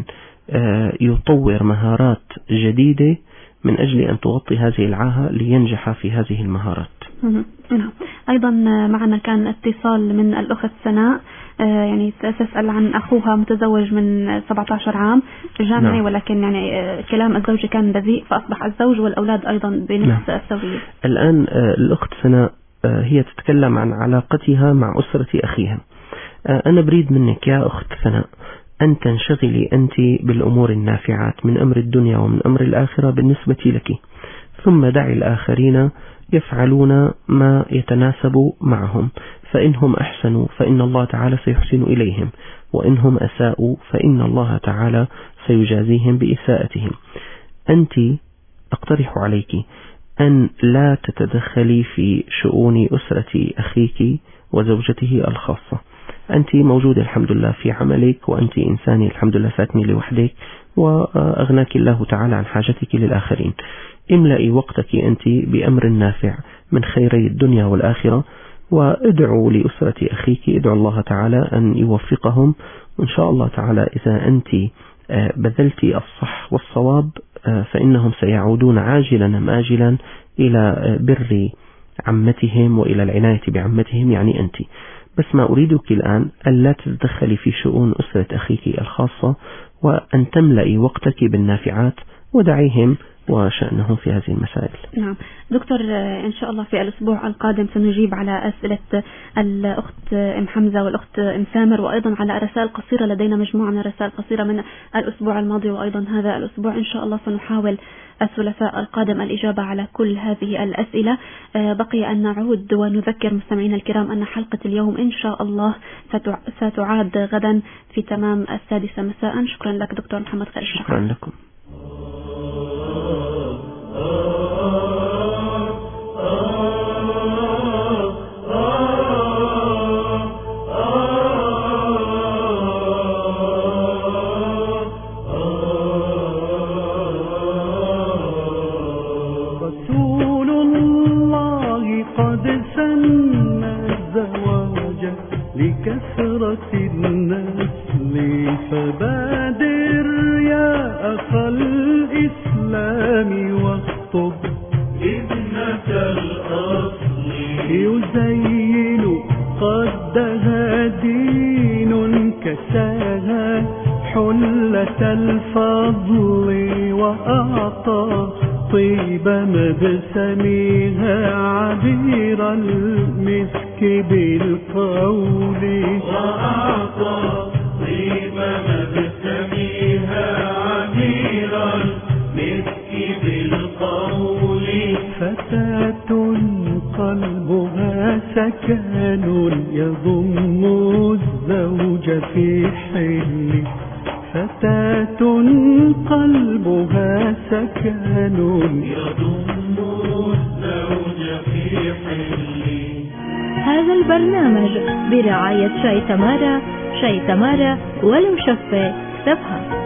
يطور مهارات جديدة من أجل أن تغطي هذه العاهة لينجح في هذه المهارات. نعم. أيضا معنا كان اتصال من الأخت سناء، يعني تسأل عن أخوها متزوج من 17 عام جامعي. نعم. ولكن يعني كلام الزوج كان بذيء فأصبح الزوج والأولاد أيضا بنفس السوية. الآن الأخت سناء هي تتكلم عن علاقتها مع أسرة أخيها. أنا بريد منك يا أخت سناء أن تنشغلي أنت بالأمور النافعات من أمر الدنيا ومن أمر الآخرة بالنسبة لك، ثم دعي الآخرين يفعلون ما يتناسب معهم، فإنهم أحسنوا فإن الله تعالى سيحسن إليهم، وإنهم أساءوا فإن الله تعالى سيجازيهم بإساءتهم. أنت أقترح عليك أن لا تتدخلي في شؤون أسرة أخيك وزوجته الخاصة. أنت موجودة الحمد لله في عملك، وأنت إنساني الحمد لله ساكنة لوحدك، وأغناك الله تعالى عن حاجتك للآخرين. املئي وقتك أنت بأمر نافع من خيري الدنيا والآخرة، وادعوا لأسرة أخيك، ادعوا الله تعالى أن يوفقهم، وإن شاء الله تعالى إذا أنت بذلت الصح والصواب فإنهم سيعودون عاجلا أم آجلا إلى بر عمتهم وإلى العناية بعمتهم، يعني أنت. بس ما أريدك الآن ألا تتدخلي في شؤون أسرة أخيك الخاصة، وأن تملئي وقتك بالنافعات ودعيهم وشأنهم في هذه المسائل. نعم دكتور، إن شاء الله في الأسبوع القادم سنجيب على أسئلة الأخت أم حمزة والأخت أم سامر، وأيضا على رسائل قصيرة. لدينا مجموعة من الرسائل قصيرة من الأسبوع الماضي وأيضا هذا الأسبوع. إن شاء الله سنحاول الثلاثاء القادم الإجابة على كل هذه الأسئلة. بقي أن نعود ونذكر مستمعينا الكرام أن حلقة اليوم إن شاء الله ستعاد غدا في تمام 6 مساء. شكرا لك دكتور محمد خير. شكرا لكم. رسول الله قد سن الزواج لكثرة النسل، فبادر يا أخا الإسلام واخطب ابنة الأصل، يزين قدها دين كساها حلة الفضل، وأعطى طيب مبسمها عبير المسك بالقول، وأعطى طيب مبسمها عبير سكن يضم الزوج في حل فتاة قلبها سكن يضم الزوج في حل. هذا البرنامج برعاية شاي تمارا، شاي تمارا ولو شفة اكتبها.